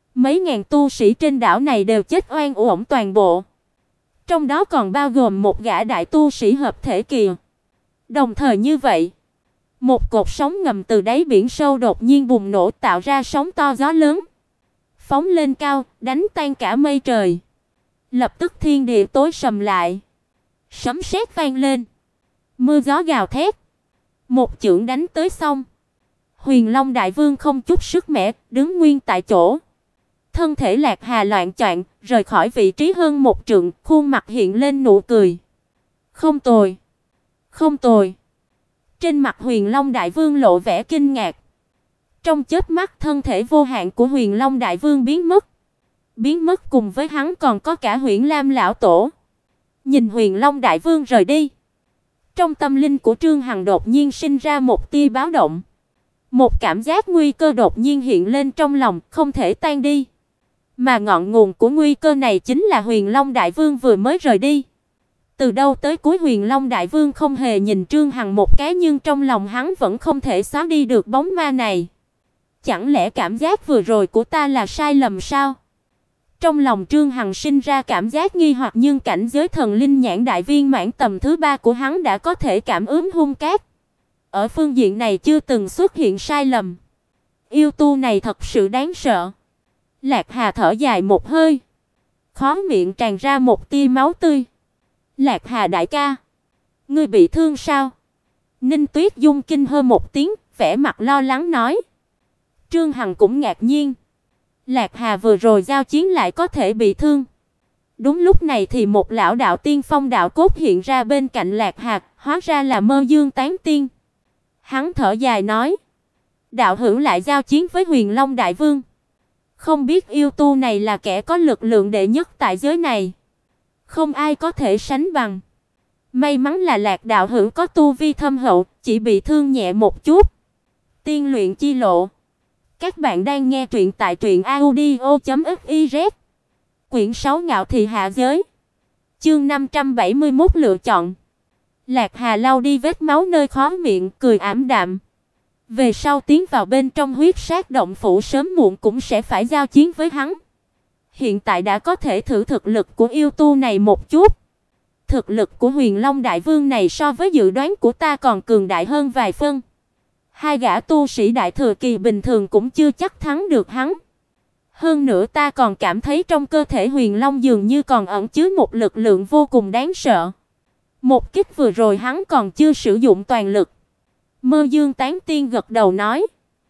Mấy ngàn tu sĩ trên đảo này đều chết oan uổng toàn bộ. Trong đó còn bao gồm một gã đại tu sĩ hợp thể kỳ. Đồng thời như vậy, một cột sóng ngầm từ đáy biển sâu đột nhiên bùng nổ tạo ra sóng to gió lớn, phóng lên cao, đánh tan cả mây trời. Lập tức thiên địa tối sầm lại, sấm sét vang lên, mưa gió gào thét. Một chưởng đánh tới xong, Huyền Long Đại Vương không chút sức mẻ, đứng nguyên tại chỗ. Thân thể Lạc Hà loạng choạng, rời khỏi vị trí hơn một trượng, khuôn mặt hiện lên nụ cười. Không tồi, không tồi. Trên mặt Huyền Long Đại Vương lộ vẻ kinh ngạc. Trong chớp mắt thân thể vô hạn của Huyền Long Đại Vương biến mất. Biến mất cùng với hắn còn có cả Huyễn Lam lão tổ. Nhìn Huyền Long Đại Vương rời đi, trong tâm linh của Trương Hằng đột nhiên sinh ra một tia báo động. Một cảm giác nguy cơ đột nhiên hiện lên trong lòng, không thể tan đi. Mà ngọn nguồn của nguy cơ này chính là Huyền Long Đại Vương vừa mới rời đi. Từ đầu tới cuối Huyền Long Đại Vương không hề nhìn Trương Hằng một cái, nhưng trong lòng hắn vẫn không thể xóa đi được bóng ma này. Chẳng lẽ cảm giác vừa rồi của ta là sai lầm sao? Trong lòng Trương Hằng sinh ra cảm giác nghi hoặc, nhưng cảnh giới thần linh nhãn đại viên mãn tầm thứ 3 của hắn đã có thể cảm ứng hung cát. Ở phương diện này chưa từng xuất hiện sai lầm. Yêu tu này thật sự đáng sợ. Lạc Hà thở dài một hơi, khóe miệng tràn ra một tia máu tươi. Lạc Hà đại ca, ngươi bị thương sao? Ninh Tuyết Dung kinh hô một tiếng, vẻ mặt lo lắng nói. Trương Hằng cũng ngạc nhiên. Lạc Hà vừa rồi giao chiến lại có thể bị thương. Đúng lúc này thì một lão đạo tiên phong đạo cốt hiện ra bên cạnh Lạc Hà, hóa ra là Mơ Dương Tán Tiên. Hắn thở dài nói, đạo hữu lại giao chiến với Huyền Long Đại Vương. Không biết yêu tu này là kẻ có lực lượng đệ nhất tại giới này, không ai có thể sánh bằng. May mắn là Lạc đạo hữu có tu vi thâm hậu, chỉ bị thương nhẹ một chút. Tiên luyện chi lộ. Các bạn đang nghe truyện tại truyệnaudio.fiz. Quyển 6 Ngạo thị hạ giới. Chương 571 lựa chọn. Lạc Hà lau đi vết máu nơi khóe miệng, cười ảm đạm. Về sau tiến vào bên trong huyết sát động phủ sớm muộn cũng sẽ phải giao chiến với hắn. Hiện tại đã có thể thử thực lực của yêu tu này một chút. Thực lực của Huyền Long Đại Vương này so với dự đoán của ta còn cường đại hơn vài phân. Hai gã tu sĩ đại thừa kỳ bình thường cũng chưa chắc thắng được hắn. Hơn nữa ta còn cảm thấy trong cơ thể Huyền Long dường như còn ẩn chứa một lực lượng vô cùng đáng sợ. Một kích vừa rồi hắn còn chưa sử dụng toàn lực. Mơ Dương Tán Tiên gật đầu nói,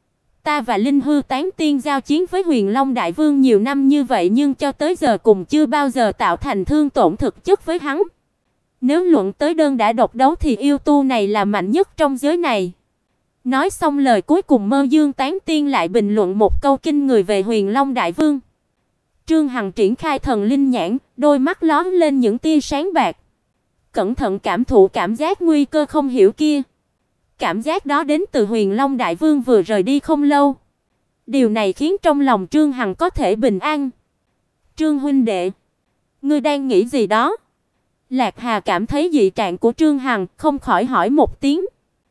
ta và Linh Hư Tán Tiên giao chiến với Huyền Long Đại Vương nhiều năm như vậy, nhưng cho tới giờ cùng chưa bao giờ tạo thành thương tổn thực chất với hắn. Nếu luận tới đơn đả độc đấu thì yêu tu này là mạnh nhất trong giới này. Nói xong lời cuối cùng, Mơ Dương Tán Tiên lại bình luận một câu kinh người về Huyền Long Đại Vương. Trương Hằng triển khai thần linh nhãn, đôi mắt lóe lên những tia sáng bạc. Cẩn thận cảm thụ cảm giác nguy cơ không hiểu kia. Cảm giác đó đến từ Huyền Long Đại Vương vừa rời đi không lâu. Điều này khiến trong lòng Trương Hằng có thể bình an. Trương huynh đệ, ngươi đang nghĩ gì đó? Lạc Hà cảm thấy dị trạng của Trương Hằng, không khỏi hỏi một tiếng.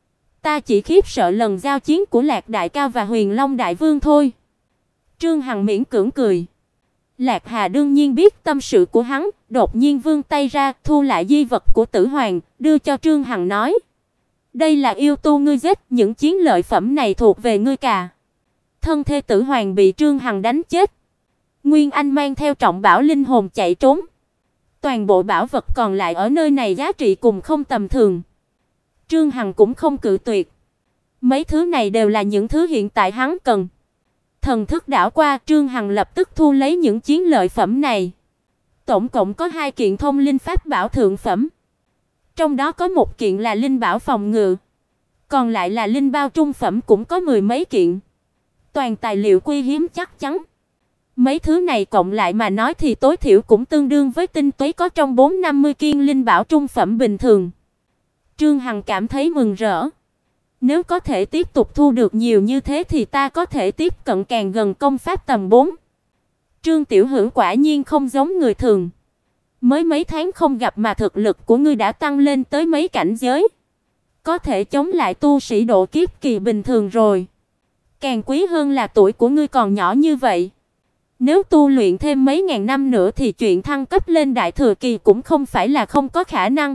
Ta chỉ khiếp sợ lần giao chiến của Lạc Đại ca và Huyền Long Đại Vương thôi. Trương Hằng miễn cưỡng cười. Lạc Hà đương nhiên biết tâm sự của hắn, đột nhiên vươn tay ra, thu lại di vật của Tử Hoàng, đưa cho Trương Hằng nói: "Đây là yêu tu ngươi giết, những chiến lợi phẩm này thuộc về ngươi cả." Thân thể Tử Hoàng bị Trương Hằng đánh chết. Nguyên Anh mang theo trọng bảo linh hồn chạy trốn. Toàn bộ bảo vật còn lại ở nơi này giá trị cùng không tầm thường. Trương Hằng cũng không cự tuyệt. Mấy thứ này đều là những thứ hiện tại hắn cần. Thần thức đảo qua, Trương Hằng lập tức thu lấy những chiến lợi phẩm này. Tổng cộng có 2 kiện thông linh pháp bảo thượng phẩm. Trong đó có 1 kiện là linh bảo phòng ngự, còn lại là linh bao trung phẩm cũng có 10 mấy kiện. Toàn tài liệu quý hiếm chắc chắn. Mấy thứ này cộng lại mà nói thì tối thiểu cũng tương đương với tinh túy có trong 450 kiện linh bảo trung phẩm bình thường. Trương Hằng cảm thấy mừng rỡ. Nếu có thể tiếp tục thu được nhiều như thế thì ta có thể tiếp cận càng gần công pháp tầm 4. Trương tiểu hữu quả nhiên không giống người thường. Mới mấy tháng không gặp mà thực lực của ngươi đã tăng lên tới mấy cảnh giới. Có thể chống lại tu sĩ độ kiếp kỳ bình thường rồi. Càng quý hơn là tuổi của ngươi còn nhỏ như vậy. Nếu tu luyện thêm mấy ngàn năm nữa thì chuyện thăng cấp lên đại thừa kỳ cũng không phải là không có khả năng.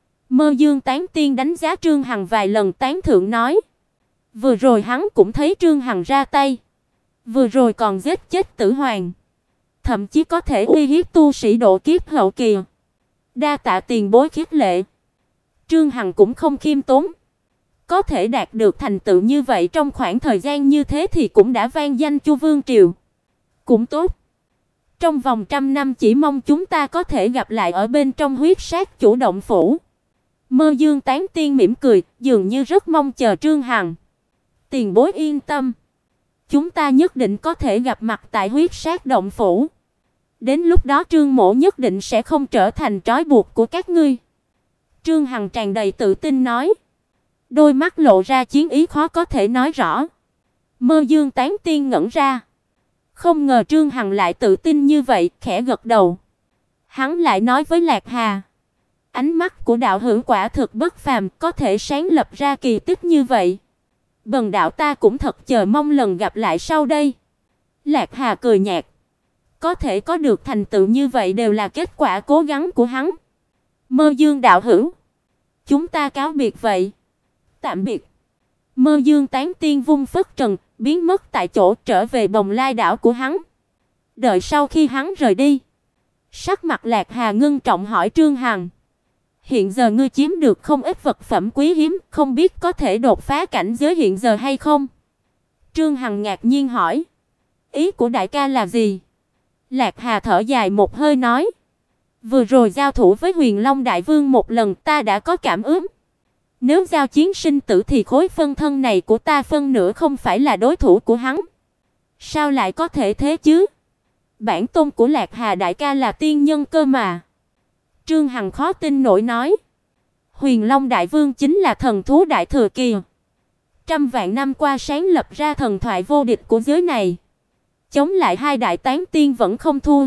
Mơ Dương Tán Tiên đánh giá Trương Hằng vài lần tán thưởng nói. Vừa rồi hắn cũng thấy Trương Hằng ra tay. Vừa rồi còn giết chết Tử Hoàng. Thậm chí có thể uy hiếp tu sĩ độ kiếp hậu kỳ. Đa tạ tiền bối khích lệ. Trương Hằng cũng không khiêm tốn. Có thể đạt được thành tựu như vậy trong khoảng thời gian như thế thì cũng đã vang danh Chu Vương triều. Cũng tốt. Trong vòng 100 năm chỉ mong chúng ta có thể gặp lại ở bên trong huyết sát chủ động phủ. Mơ Dương Tán Tiên mỉm cười, dường như rất mong chờ Trương Hằng. Tiền bối yên tâm. Chúng ta nhất định có thể gặp mặt tại huyết sát động phủ. Đến lúc đó Trương mỗ nhất định sẽ không trở thành trói buộc của các ngươi. Trương Hằng tràn đầy tự tin nói. Đôi mắt lộ ra chiến ý khó có thể nói rõ. Mơ Dương Tán Tiên ngẩn ra. Không ngờ Trương Hằng lại tự tin như vậy, khẽ gật đầu. Hắn lại nói với Lạc Hà. Ánh mắt của đạo hữu quả thực bất phàm, có thể sáng lập ra kỳ tích như vậy. Bần đạo ta cũng thật chờ mong lần gặp lại sau đây. Lạc Hà cười nhạt. Có thể có được thành tựu như vậy đều là kết quả cố gắng của hắn. Mơ Dương đạo hữu. Chúng ta cáo biệt vậy. Tạm biệt. Mơ Dương Tán Tiên vung phất trần, biến mất tại chỗ trở về Bồng Lai đảo của hắn. Đợi sau khi hắn rời đi, sắc mặt Lạc Hà ngưng trọng hỏi Trương Hằng. Hiện giờ ngươi chiếm được không ít vật phẩm quý hiếm, không biết có thể đột phá cảnh giới hiện giờ hay không? Trương Hằng ngạc nhiên hỏi. Ý của đại ca là gì? Lạc Hà thở dài một hơi nói. Vừa rồi giao thủ với Huyền Long Đại Vương một lần ta đã có cảm ứng. Nếu giao chiến sinh tử thì khối phân thân này của ta phân nửa không phải là đối thủ của hắn. Sao lại có thể thế chứ? Bản tôn của Lạc Hà đại ca là tiên nhân cơ mà. Trương Hằng khó tin nổi nói. Huyền Long Đại Vương chính là thần thú đại thừa kỳ. Trăm vạn năm qua sáng lập ra thần thoại vô địch của giới này. Chống lại hai đại tán tiên vẫn không thua.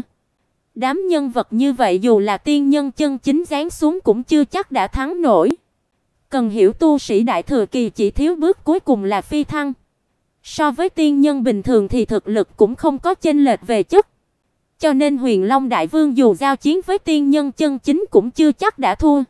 Đám nhân vật như vậy dù là tiên nhân chân chính giáng xuống cũng chưa chắc đã thắng nổi. Cần hiểu tu sĩ đại thừa kỳ chỉ thiếu bước cuối cùng là phi thăng. So với tiên nhân bình thường thì thực lực cũng không có chênh lệch về chất. Cho nên Huyền Long Đại Vương dù giao chiến với tiên nhân chân chính cũng chưa chắc đã thua.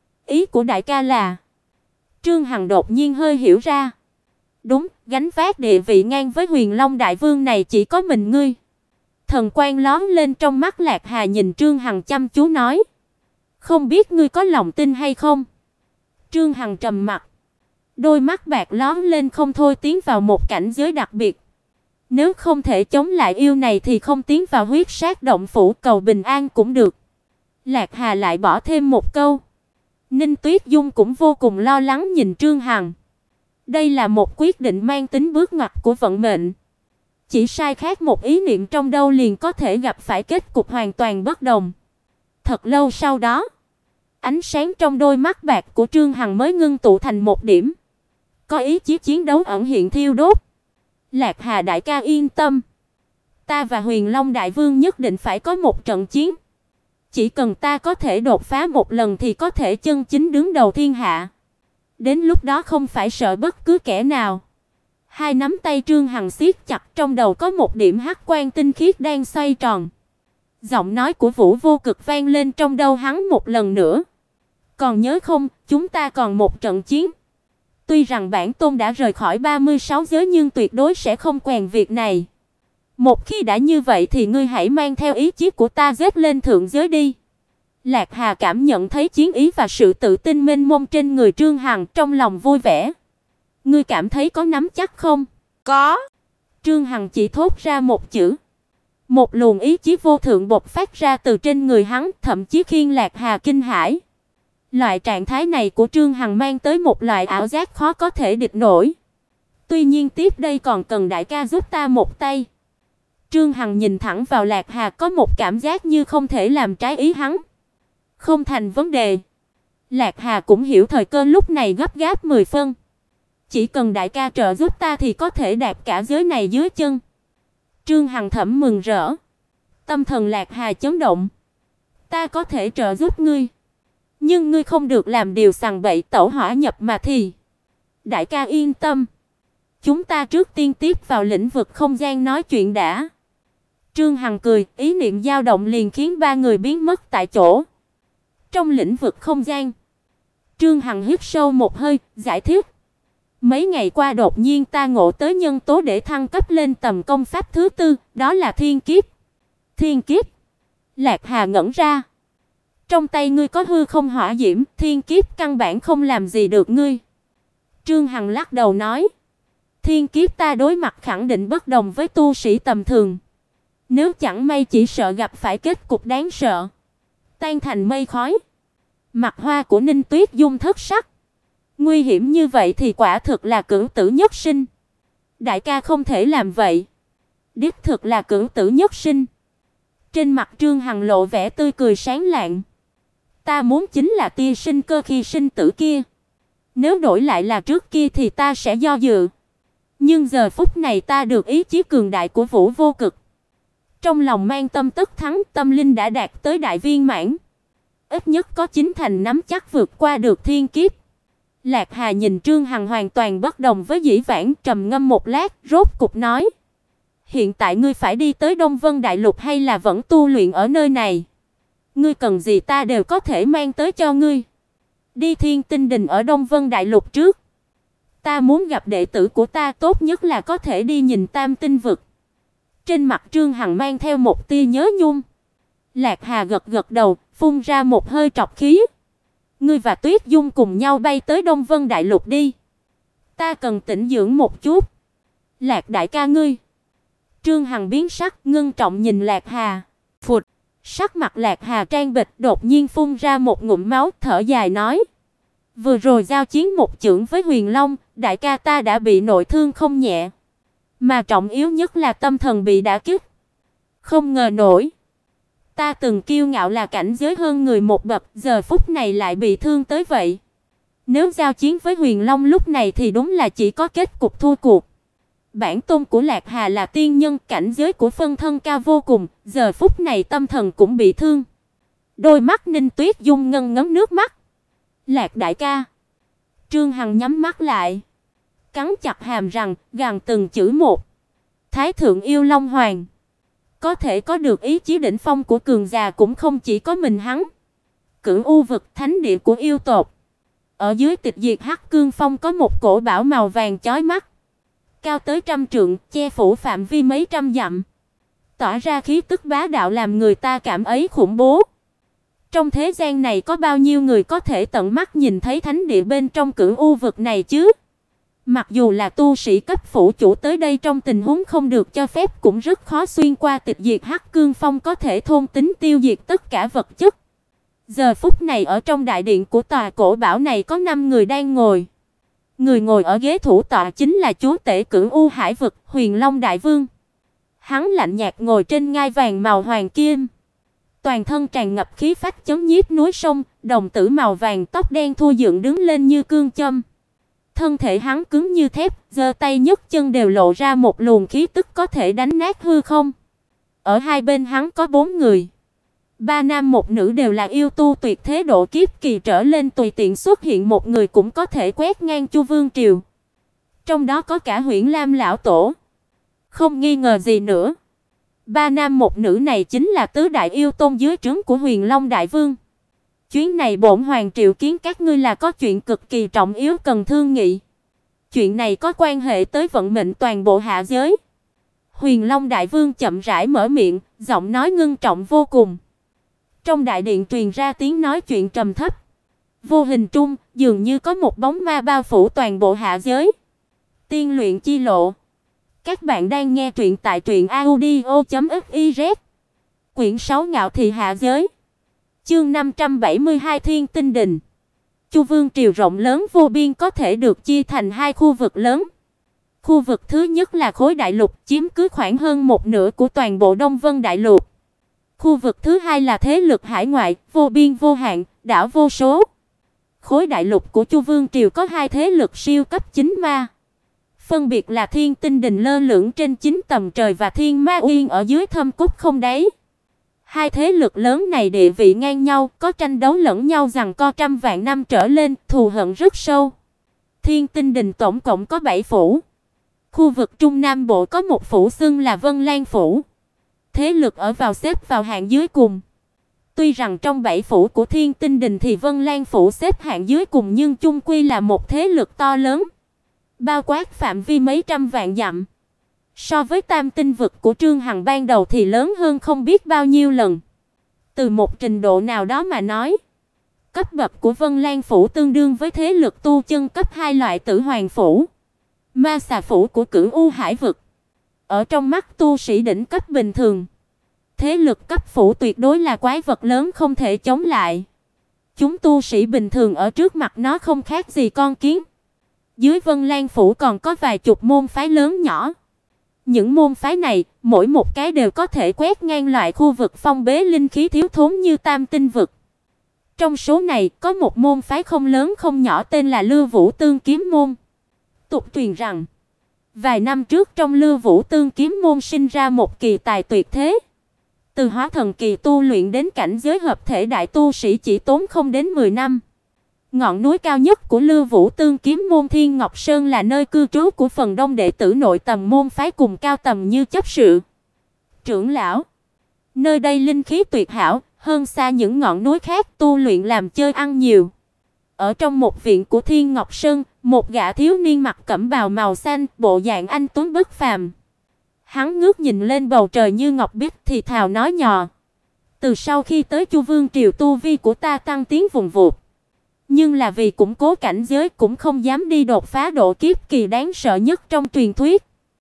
Ý của đại ca là? Trương Hằng đột nhiên hơi hiểu ra. Đúng, gánh vác địa vị ngang với Huyền Long Đại Vương này chỉ có mình ngươi. Thần quang lóe lên trong mắt Lạc Hà nhìn Trương Hằng chăm chú nói. Không biết ngươi có lòng tin hay không? Trương Hằng trầm mặt. Đôi mắt bạc lóe lên không thôi tiến vào một cảnh giới đặc biệt. Nếu không thể chống lại yêu này thì không tiến vào huyết sát động phủ cầu bình an cũng được. Lạc Hà lại bỏ thêm một câu. Ninh Tuyết Dung cũng vô cùng lo lắng nhìn Trương Hằng. Đây là một quyết định mang tính bước ngoặt của vận mệnh. Chỉ sai khác một ý niệm trong đâu liền có thể gặp phải kết cục hoàn toàn bất đồng. Thật lâu sau đó, ánh sáng trong đôi mắt bạc của Trương Hằng mới ngưng tụ thành một điểm. Có ý chí chiến đấu ẩn hiện thiêu đốt. Lạc Hà đại ca yên tâm. Ta và Huyền Long Đại Vương nhất định phải có một trận chiến. Chỉ cần ta có thể đột phá một lần thì có thể chân chính đứng đầu thiên hạ. Đến lúc đó không phải sợ bất cứ kẻ nào. Hai nắm tay Trương Hằng siết chặt, trong đầu có một điểm hắc quang tinh khiết đang xoay tròn. Giọng nói của Vũ Vô Cực vang lên trong đầu hắn một lần nữa. Còn nhớ không, chúng ta còn một trận chiến. Tuy rằng bản tôn đã rời khỏi 36 giới nhưng tuyệt đối sẽ không quèn việc này. Một khi đã như vậy thì ngươi hãy mang theo ý chí của ta giết lên thượng giới đi. Lạc Hà cảm nhận thấy chiến ý và sự tự tin mênh mông trên người Trương Hằng, trong lòng vui vẻ. Ngươi cảm thấy có nắm chắc không? Có. Trương Hằng chỉ thốt ra một chữ. Một luồng ý chí vô thượng bộc phát ra từ trên người hắn, thậm chí khiến Lạc Hà kinh hãi. Loại trạng thái này của Trương Hằng mang tới một loại ảo giác khó có thể địch nổi. Tuy nhiên tiếp đây còn cần đại ca giúp ta một tay. Trương Hằng nhìn thẳng vào Lạc Hà, có một cảm giác như không thể làm trái ý hắn. Không thành vấn đề. Lạc Hà cũng hiểu thời cơ lúc này gấp gáp 10 phân. Chỉ cần đại ca trợ giúp ta thì có thể đạp cả giới này dưới chân. Trương Hằng thầm mừng rỡ. Tâm thần Lạc Hà chấn động. Ta có thể trợ giúp ngươi. Nhưng ngươi không được làm điều sằng bậy tẩu hỏa nhập mà thì. Đại ca yên tâm. Chúng ta trước tiên tiếp vào lĩnh vực không gian nói chuyện đã. Trương Hằng cười, ý niệm dao động liền khiến ba người biến mất tại chỗ. Trong lĩnh vực không gian, Trương Hằng hít sâu một hơi, giải thích: mấy ngày qua đột nhiên ta ngộ tới nhân tố để thăng cấp lên tầm công pháp thứ tư, đó là thiên kiếp. Thiên kiếp? Lạc Hà ngẩn ra. Trong tay ngươi có hư không hỏa diễm, thiên kiếp căn bản không làm gì được ngươi. Trương Hằng lắc đầu nói: thiên kiếp ta đối mặt khẳng định bất đồng với tu sĩ tầm thường. Nếu chẳng may chỉ sợ gặp phải kết cục đáng sợ, tan thành mây khói. Mặt hoa của Ninh Tuyết Dung thất sắc. Nguy hiểm như vậy thì quả thực là cửu tử nhất sinh. Đại ca không thể làm vậy. Đích thực là cửu tử nhất sinh. Trên mặt Trương Hằng lộ vẻ tươi cười sáng lạng. Ta muốn chính là tia sinh cơ khi sinh tử kia. Nếu đổi lại là trước kia thì ta sẽ do dự. Nhưng giờ phút này ta được ý chí cường đại của Vũ Vô Cực. Trong lòng mang tâm tất thắng, tâm linh đã đạt tới đại viên mãn. Ít nhất có 9 thành nắm chắc vượt qua được thiên kiếp. Lạc Hà nhìn Trương Hằng hoàn toàn bất đồng với dĩ vãng, trầm ngâm một lát, rốt cục nói: hiện tại ngươi phải đi tới Đông Vân Đại Lục hay là vẫn tu luyện ở nơi này? Ngươi cần gì ta đều có thể mang tới cho ngươi. Đi Thiên Tinh Đình ở Đông Vân Đại Lục trước. Ta muốn gặp đệ tử của ta, tốt nhất là có thể đi nhìn Tam Tinh Vực. Trên mặt Trương Hằng mang theo một tia nhớ nhung. Lạc Hà gật gật đầu, phun ra một hơi trọc khí. Ngươi và Tuyết Dung cùng nhau bay tới Đông Vân Đại Lục đi. Ta cần tĩnh dưỡng một chút. Lạc đại ca ngươi. Trương Hằng biến sắc, ngưng trọng nhìn Lạc Hà. Phụt, sắc mặt Lạc Hà trang bệch, đột nhiên phun ra một ngụm máu, thở dài nói: vừa rồi giao chiến một chưởng với Huyền Long, đại ca ta đã bị nội thương không nhẹ, mà trọng yếu nhất là tâm thần bị đả kích. Không ngờ nổi, ta từng kiêu ngạo là cảnh giới hơn người một bậc, giờ phút này lại bị thương tới vậy. Nếu giao chiến với Huyền Long lúc này thì đúng là chỉ có kết cục thua cuộc. Bản tôn của Lạc Hà là tiên nhân, cảnh giới của phân thân cao vô cùng, giờ phút này tâm thần cũng bị thương. Đôi mắt Ninh Tuyết Dung ngân ngấn nước mắt. Lạc đại ca. Trương Hằng nhắm mắt lại, cắn chặt hàm răng, gằn từng chữ một. Thái thượng yêu Long Hoàng. Có thể có được ý chí đỉnh phong của cường già cũng không chỉ có mình hắn. Cửu U vực, thánh địa của yêu tộc. Ở dưới tịch diệt Hắc Cương Phong có một cổ bảo màu vàng chói mắt, cao tới 100 trượng, che phủ phạm vi mấy trăm dặm, tỏa ra khí tức bá đạo làm người ta cảm thấy khủng bố. Trong thế gian này có bao nhiêu người có thể tận mắt nhìn thấy thánh địa bên trong Cửu U vực này chứ? Mặc dù là tu sĩ cấp phủ chủ tới đây trong tình huống không được cho phép cũng rất khó xuyên qua tịch diệt Hắc Cương Phong có thể thôn tính tiêu diệt tất cả vật chất. Giờ phút này ở trong đại điện của tòa cổ bảo này có 5 người đang ngồi. Người ngồi ở ghế thủ tọa chính là chúa tể Cửu U Hải vực, Huyền Long Đại Vương. Hắn lạnh nhạt ngồi trên ngai vàng màu hoàng kim, toàn thân tràn ngập khí phách chấn nhiếp núi sông, đồng tử màu vàng, tóc đen thô dựng đứng lên như cương châm. Thân thể hắn cứng như thép, giơ tay nhấc chân đều lộ ra một luồng khí tức có thể đánh nát hư không. Ở hai bên hắn có 4 người, 3 nam 1 nữ đều là yêu tu tuyệt thế độ kiếp kỳ trở lên, tùy tiện xuất hiện một người cũng có thể quét ngang Chu Vương triều. Trong đó có cả Huyễn Lam lão tổ. Không nghi ngờ gì nữa, 3 nam 1 nữ này chính là tứ đại yêu tôn dưới trướng của Huyền Long Đại Vương. Chuyến này bổn hoàng triệu kiến các ngươi là có chuyện cực kỳ trọng yếu cần thương nghị. Chuyện này có quan hệ tới vận mệnh toàn bộ hạ giới. Huyền Long Đại Vương chậm rãi mở miệng, giọng nói ngưng trọng vô cùng. Trong đại điện truyền ra tiếng nói chuyện trầm thấp. Vô hình trung, dường như có một bóng ma bao phủ toàn bộ hạ giới. Tiên luyện chi lộ. Các bạn đang nghe truyện tại truyệnaudio.fiz. Quyển 6 Ngạo thị hạ giới. Chương 572 Thiên Tinh Đình. Chu Vương triều rộng lớn vô biên có thể được chia thành 2 khu vực lớn. Khu vực thứ nhất là khối đại lục, chiếm cứ khoảng hơn một nửa của toàn bộ Đông Vân Đại Lục. Khu vực thứ hai là thế lực hải ngoại, vô biên vô hạn, đảo vô số. Khối đại lục của Chu Vương triều có 2 thế lực siêu cấp chính ma, phân biệt là Thiên Tinh Đình lơ lửng trên 9 tầng trời và Thiên Ma Uyên ở dưới thâm cốt không đáy. 2 thế lực lớn này địa vị ngang nhau, có tranh đấu lẫn nhau giằng co trăm vạn năm trở lên, thù hận rất sâu. Thiên Tinh Đình tổng cộng có 7 phủ. Khu vực Trung Nam Bộ có một phủ xưng là Vân Lan phủ. thế lực ở vào xếp vào hạng dưới cùng. Tuy rằng trong 7 phủ của Thiên Tinh Đình thì Vân Lan phủ xếp hạng dưới cùng nhưng chung quy là một thế lực to lớn, bao quát phạm vi mấy trăm vạn dặm. So với Tam Tinh vực của Trương Hằng ban đầu thì lớn hơn không biết bao nhiêu lần. Từ một trình độ nào đó mà nói, cấp bậc của Vân Lan phủ tương đương với thế lực tu chân cấp 2 loại Tử Hoàng phủ, Ma Xà phủ của Cửu U Hải vực. Ở trong mắt tu sĩ đỉnh cấp bình thường, thế lực cấp phủ tuyệt đối là quái vật lớn không thể chống lại. Chúng tu sĩ bình thường ở trước mặt nó không khác gì con kiến. Dưới Vân Lan phủ còn có vài chục môn phái lớn nhỏ. Những môn phái này, mỗi một cái đều có thể quét ngang loại khu vực phong bế linh khí thiếu thốn như Tam Tinh vực. Trong số này, có một môn phái không lớn không nhỏ tên là Lưu Vũ Tương Kiếm môn. Tục truyền rằng, vài năm trước trong Lưu Vũ Tương Kiếm môn sinh ra một kỳ tài tuyệt thế. Từ hóa thần kỳ tu luyện đến cảnh giới hợp thể đại tu sĩ chỉ tốn không đến 10 năm. Ngọn núi cao nhất của Lưu Vũ Tương Kiếm môn Thiên Ngọc Sơn là nơi cư trú của phần đông đệ tử nội tầm môn phái cùng cao tầm như chấp sự, trưởng lão. Nơi đây linh khí tuyệt hảo, hơn xa những ngọn núi khác, tu luyện làm chơi ăn nhiều. Ở trong một viện của Thiên Ngọc Sơn, một gã thiếu niên mặc cẩm bào màu xanh, bộ dạng anh tuấn bất phàm. Hắn ngước nhìn lên bầu trời như ngọc biếc thì thào nói nhỏ: "Từ sau khi tới Chu Vương triều tu vi của ta tăng tiến vùn vụt, nhưng là vì củng cố cảnh giới cũng không dám đi đột phá độ kiếp kỳ đáng sợ nhất trong truyền thuyết.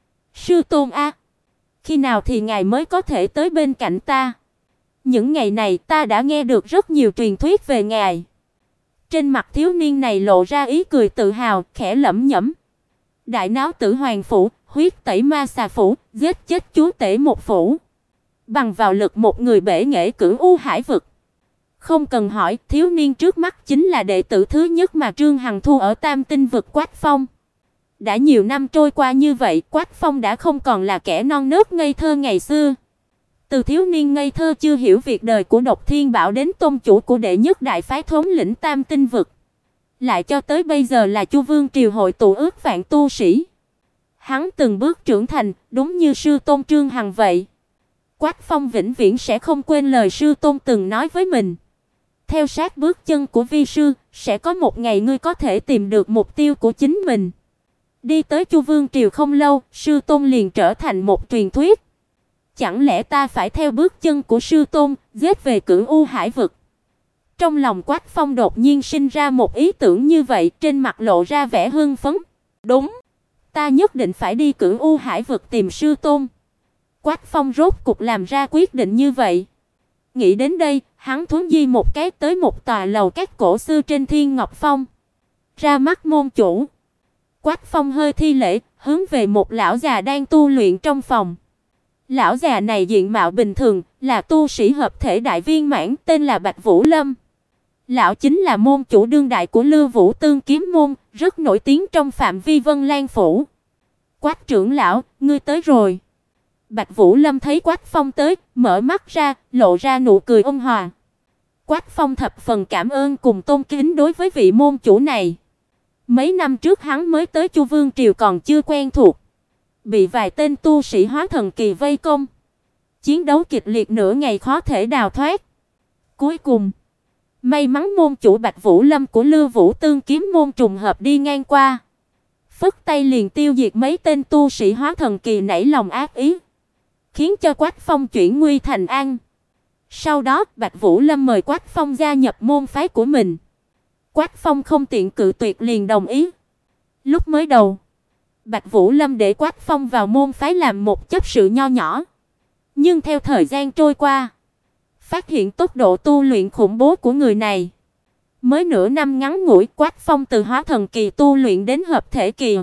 Sư tôn a, khi nào thì ngài mới có thể tới bên cạnh ta? Những ngày này ta đã nghe được rất nhiều truyền thuyết về ngài." Trên mặt thiếu niên này lộ ra ý cười tự hào, khẽ lẩm nhẩm: "Đại náo Tử Hoàng phủ, huyết tẩy Ma Xà phủ, giết chết chúa tể một phủ, bằng vào lực một người bể nghệ Cửu U Hải vực." Không cần hỏi, thiếu niên trước mắt chính là đệ tử thứ nhất mà Trương Hằng thu ở Tam Tinh vực Quách Phong. Đã nhiều năm trôi qua như vậy, Quách Phong đã không còn là kẻ non nớt ngây thơ ngày xưa. Từ thiếu niên ngây thơ chưa hiểu việc đời của Độc Thiên Bảo đến tôn chủ của đệ nhất đại phái thống lĩnh Tam Tinh vực, lại cho tới bây giờ là Chu Vương triều hội tụ ước vạn tu sĩ. Hắn từng bước trưởng thành, đúng như sư tôn Trương Hằng vậy. Quách Phong vĩnh viễn sẽ không quên lời sư tôn từng nói với mình: "Theo sát bước chân của vi sư, sẽ có một ngày ngươi có thể tìm được mục tiêu của chính mình." Đi tới Chu Vương triều không lâu, sư tôn liền trở thành một truyền thuyết. Chẳng lẽ ta phải theo bước chân của sư tôn, giết về Cửu U Hải vực? Trong lòng Quách Phong đột nhiên sinh ra một ý tưởng như vậy, trên mặt lộ ra vẻ hưng phấn. "Đúng, ta nhất định phải đi Cửu U Hải vực tìm sư tôn." Quách Phong rốt cục làm ra quyết định như vậy. Nghĩ đến đây, hắn thuấn di một cái tới một tòa lầu các cổ xưa trên Thiên Ngọc Phong. Ra mắt môn chủ, Quách Phong hơi thi lễ, hướng về một lão già đang tu luyện trong phòng. Lão già này diện mạo bình thường, là tu sĩ hợp thể đại viên mãn, tên là Bạch Vũ Lâm. Lão chính là môn chủ đương đại của Lưu Vũ Tương Kiếm môn, rất nổi tiếng trong phạm vi Vân Lan phủ. "Quách trưởng lão, ngươi tới rồi." Bạch Vũ Lâm thấy Quách Phong tới, mở mắt ra, lộ ra nụ cười ôn hòa. Quách Phong thập phần cảm ơn cùng tôn kính đối với vị môn chủ này. Mấy năm trước hắn mới tới Chu Vương triều còn chưa quen thuộc, bị vài tên tu sĩ hóa thần kỳ vây công, chiến đấu kịch liệt nửa ngày khó thể đào thoát. Cuối cùng, may mắn môn chủ Bạch Vũ Lâm của Lưu Vũ Tương Kiếm môn trùng hợp đi ngang qua, phất tay liền tiêu diệt mấy tên tu sĩ hóa thần kỳ nảy lòng ác ý, khiến cho Quách Phong chuyển nguy thành an. Sau đó, Bạch Vũ Lâm mời Quách Phong gia nhập môn phái của mình. Quách Phong không tiện cự tuyệt liền đồng ý. Lúc mới đầu, Bạch Vũ Lâm để Quách Phong vào môn phái làm một chấp sự nho nhỏ. Nhưng theo thời gian trôi qua, phát hiện tốc độ tu luyện khủng bố của người này. Mới nửa năm ngắn ngủi, Quách Phong từ hóa thần kỳ tu luyện đến hợp thể kỳ.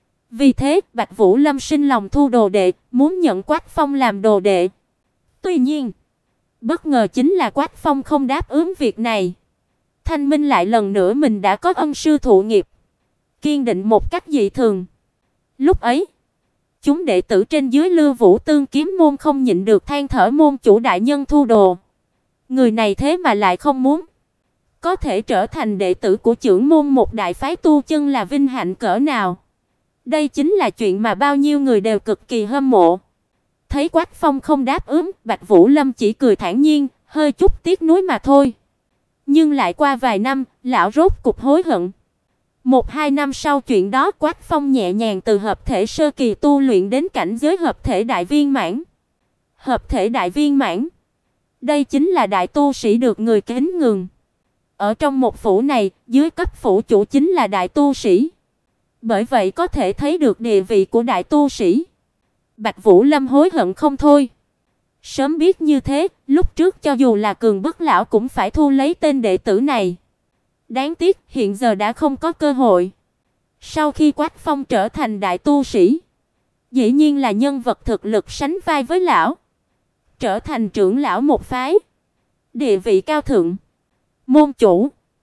Vì thế, Bạch Vũ Lâm sinh lòng thu đồ đệ, muốn nhận Quách Phong làm đồ đệ. Tuy nhiên, bất ngờ chính là Quách Phong không đáp ứng việc này. Thanh minh lại lần nữa mình đã có ân sư thụ nghiệp, kiên định một cách dị thường. Lúc ấy, chúng đệ tử trên dưới Lưu Vũ Tương Kiếm môn không nhịn được than thở môn chủ đại nhân thu đồ. Người này thế mà lại không muốn. Có thể trở thành đệ tử của trưởng môn một đại phái tu chân là vinh hạnh cỡ nào. Đây chính là chuyện mà bao nhiêu người đều cực kỳ hâm mộ. Thấy Quách Phong không đáp ứng, Bạch Vũ Lâm chỉ cười thản nhiên, hơi chút tiếc nuối mà thôi. Nhưng lại qua vài năm, lão rốt cục hối hận. 1-2 năm sau chuyện đó, Quách Phong nhẹ nhàng từ hợp thể sơ kỳ tu luyện đến cảnh giới hợp thể đại viên mãn. Hợp thể đại viên mãn, đây chính là đại tu sĩ được người kính ngưỡng. Ở trong một phủ này, dưới cấp phủ chủ chính là đại tu sĩ. Bởi vậy có thể thấy được địa vị của đại tu sĩ. Bạch Vũ Lâm hối hận không thôi. Sớm biết như thế, lúc trước cho dù là Cường Bức lão cũng phải thu lấy tên đệ tử này. Đáng tiếc, hiện giờ đã không có cơ hội. Sau khi Quách Phong trở thành đại tu sĩ, dĩ nhiên là nhân vật thực lực sánh vai với lão, trở thành trưởng lão một phái, địa vị cao thượng. Môn chủ,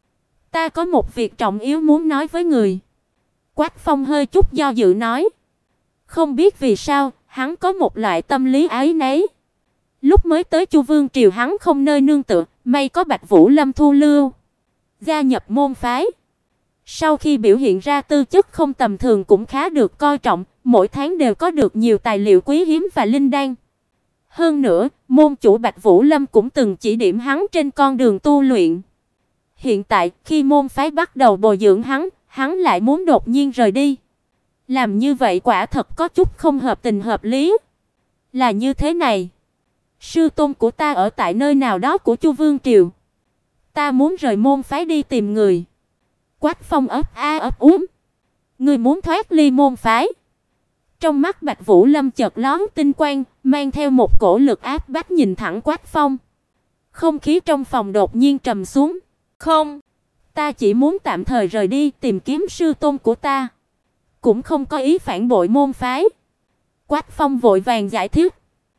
ta có một việc trọng yếu muốn nói với người. Quách Phong hơi chút do dự nói. Không biết vì sao, hắn có một loại tâm lý áy náy. Lúc mới tới Chu Vương triều hắn không nơi nương tựa, may có Bạch Vũ Lâm thu lưu, gia nhập môn phái. Sau khi biểu hiện ra tư chất không tầm thường cũng khá được coi trọng, mỗi tháng đều có được nhiều tài liệu quý hiếm và linh đan. Hơn nữa, môn chủ Bạch Vũ Lâm cũng từng chỉ điểm hắn trên con đường tu luyện. Hiện tại, khi môn phái bắt đầu bồi dưỡng hắn lại muốn đột nhiên rời đi. Làm như vậy quả thật có chút không hợp tình hợp lý. Là như thế này, sư tôn của ta ở tại nơi nào đó của Chu Vương triều. Ta muốn rời môn phái đi tìm người. Quách Phong ấp a ấp úng. Ngươi muốn thoát ly môn phái? Trong mắt Bạch Vũ Lâm chợt lóe tinh quang, mang theo một cổ lực áp bách nhìn thẳng Quách Phong. Không khí trong phòng đột nhiên trầm xuống. Không, ta chỉ muốn tạm thời rời đi tìm kiếm sư tôn của ta, cũng không có ý phản bội môn phái. Quách Phong vội vàng giải thích.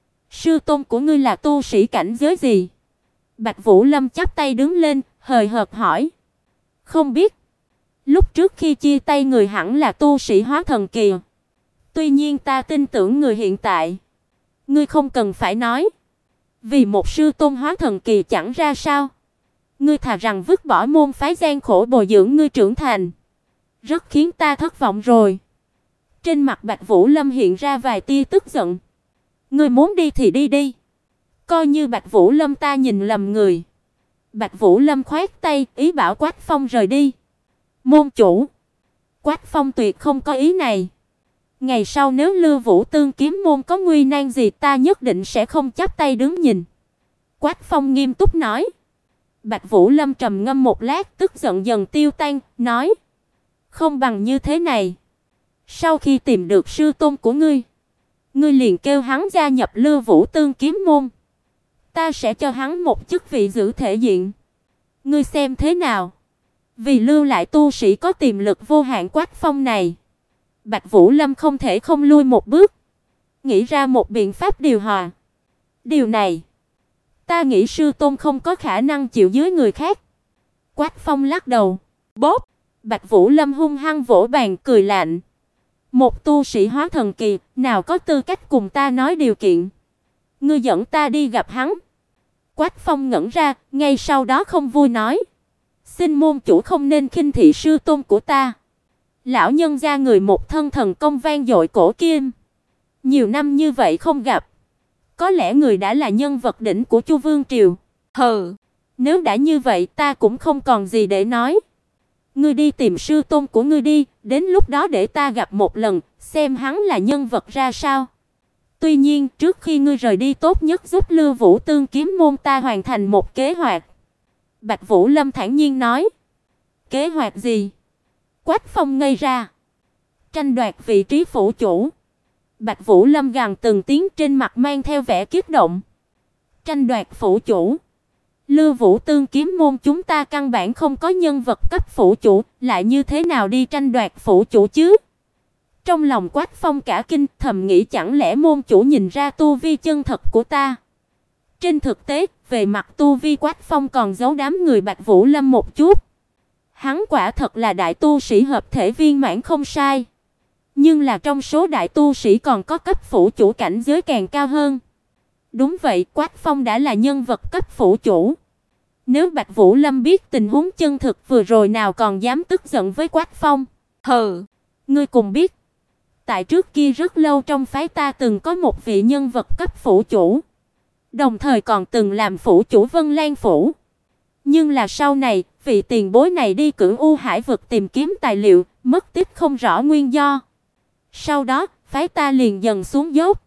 Sư tôn của ngươi là tu sĩ cảnh giới gì? Bạch Vũ Lâm chắp tay đứng lên, hời hợt hỏi. Không biết. Lúc trước khi chia tay người hẳn là tu sĩ hóa thần kỳ. Tuy nhiên ta tin tưởng người hiện tại. Ngươi không cần phải nói. Vì một sư tôn hóa thần kỳ chẳng ra sao. Ngươi thà rằng vứt bỏ môn phái gian khổ bồi dưỡng ngươi trưởng thành. Rất khiến ta thất vọng rồi. Trên mặt Bạch Vũ Lâm hiện ra vài tia tức giận. Ngươi muốn đi thì đi đi. Coi như Bạch Vũ Lâm ta nhìn lầm người. Bạch Vũ Lâm khoát tay, ý bảo Quách Phong rời đi. Môn chủ. Quách Phong tuyệt không có ý này. Ngày sau nếu Lưu Vũ Tương kiếm môn có nguy nan gì, ta nhất định sẽ không chắp tay đứng nhìn. Quách Phong nghiêm túc nói. Bạch Vũ Lâm trầm ngâm một lát, tức giận dần tiêu tan, nói. Không bằng như thế này. Sau khi tìm được sư tôn của ngươi, ngươi liền kêu hắn gia nhập Lưu Vũ Tương kiếm môn. Ta sẽ cho hắn một chức vị giữ thể diện. Ngươi xem thế nào? Vì lưu lại tu sĩ có tiềm lực vô hạn Quách Phong này, Bạch Vũ Lâm không thể không lui một bước, nghĩ ra một biện pháp điều hòa. Điều này, ta nghĩ sư tôn không có khả năng chịu dưới người khác. Quách Phong lắc đầu. Bốp! Bạch Vũ Lâm hung hăng vỗ bàn cười lạnh. Một tu sĩ hóa thần kỳ, nào có tư cách cùng ta nói điều kiện? Ngươi dẫn ta đi gặp hắn. Quách Phong ngẩn ra, ngay sau đó không vui nói. Xin môn chủ không nên khinh thị sư tôn của ta. Lão nhân gia người một thân thần công vang dội cổ kim. Nhiều năm như vậy không gặp. Có lẽ người đã là nhân vật đỉnh của Chu Vương triều. Hừ, nếu đã như vậy ta cũng không còn gì để nói. Ngươi đi tìm sư tôn của ngươi đi, đến lúc đó để ta gặp một lần, xem hắn là nhân vật ra sao. Tuy nhiên, trước khi ngươi rời đi tốt nhất giúp Lưu Vũ Tương kiếm môn ta hoàn thành một kế hoạch. Bạch Vũ Lâm thản nhiên nói. Kế hoạch gì? Quách Phong ngây ra. Tranh đoạt vị trí phủ chủ. Bạch Vũ Lâm gằn từng tiếng, trên mặt mang theo vẻ kích động. Tranh đoạt phủ chủ? Lưu Vũ Tương kiếm môn chúng ta căn bản không có nhân vật cấp phủ chủ, lại như thế nào đi tranh đoạt phủ chủ chứ? Trong lòng Quách Phong cả kinh, thầm nghĩ chẳng lẽ môn chủ nhìn ra tu vi chân thật của ta. Trên thực tế, về mặt tu vi Quách Phong còn giấu đám người Bạch Vũ Lâm một chút. Hắn quả thật là đại tu sĩ hợp thể viên mãn không sai. Nhưng là trong số đại tu sĩ còn có cấp phủ chủ cảnh giới càng cao hơn. Đúng vậy, Quách Phong đã là nhân vật cấp phủ chủ. Nếu Bạch Vũ Lâm biết tình huống chân thực vừa rồi nào còn dám tức giận với Quách Phong. Hừ, ngươi cùng biết. tại trước kia rất lâu trong phái ta từng có một vị nhân vật cấp phủ chủ, đồng thời còn từng làm phủ chủ Vân Lan phủ. Nhưng là sau này, vị tiền bối này đi Cửu U Hải vực tìm kiếm tài liệu, mất tích không rõ nguyên do. Sau đó, phái ta liền dần xuống dốc.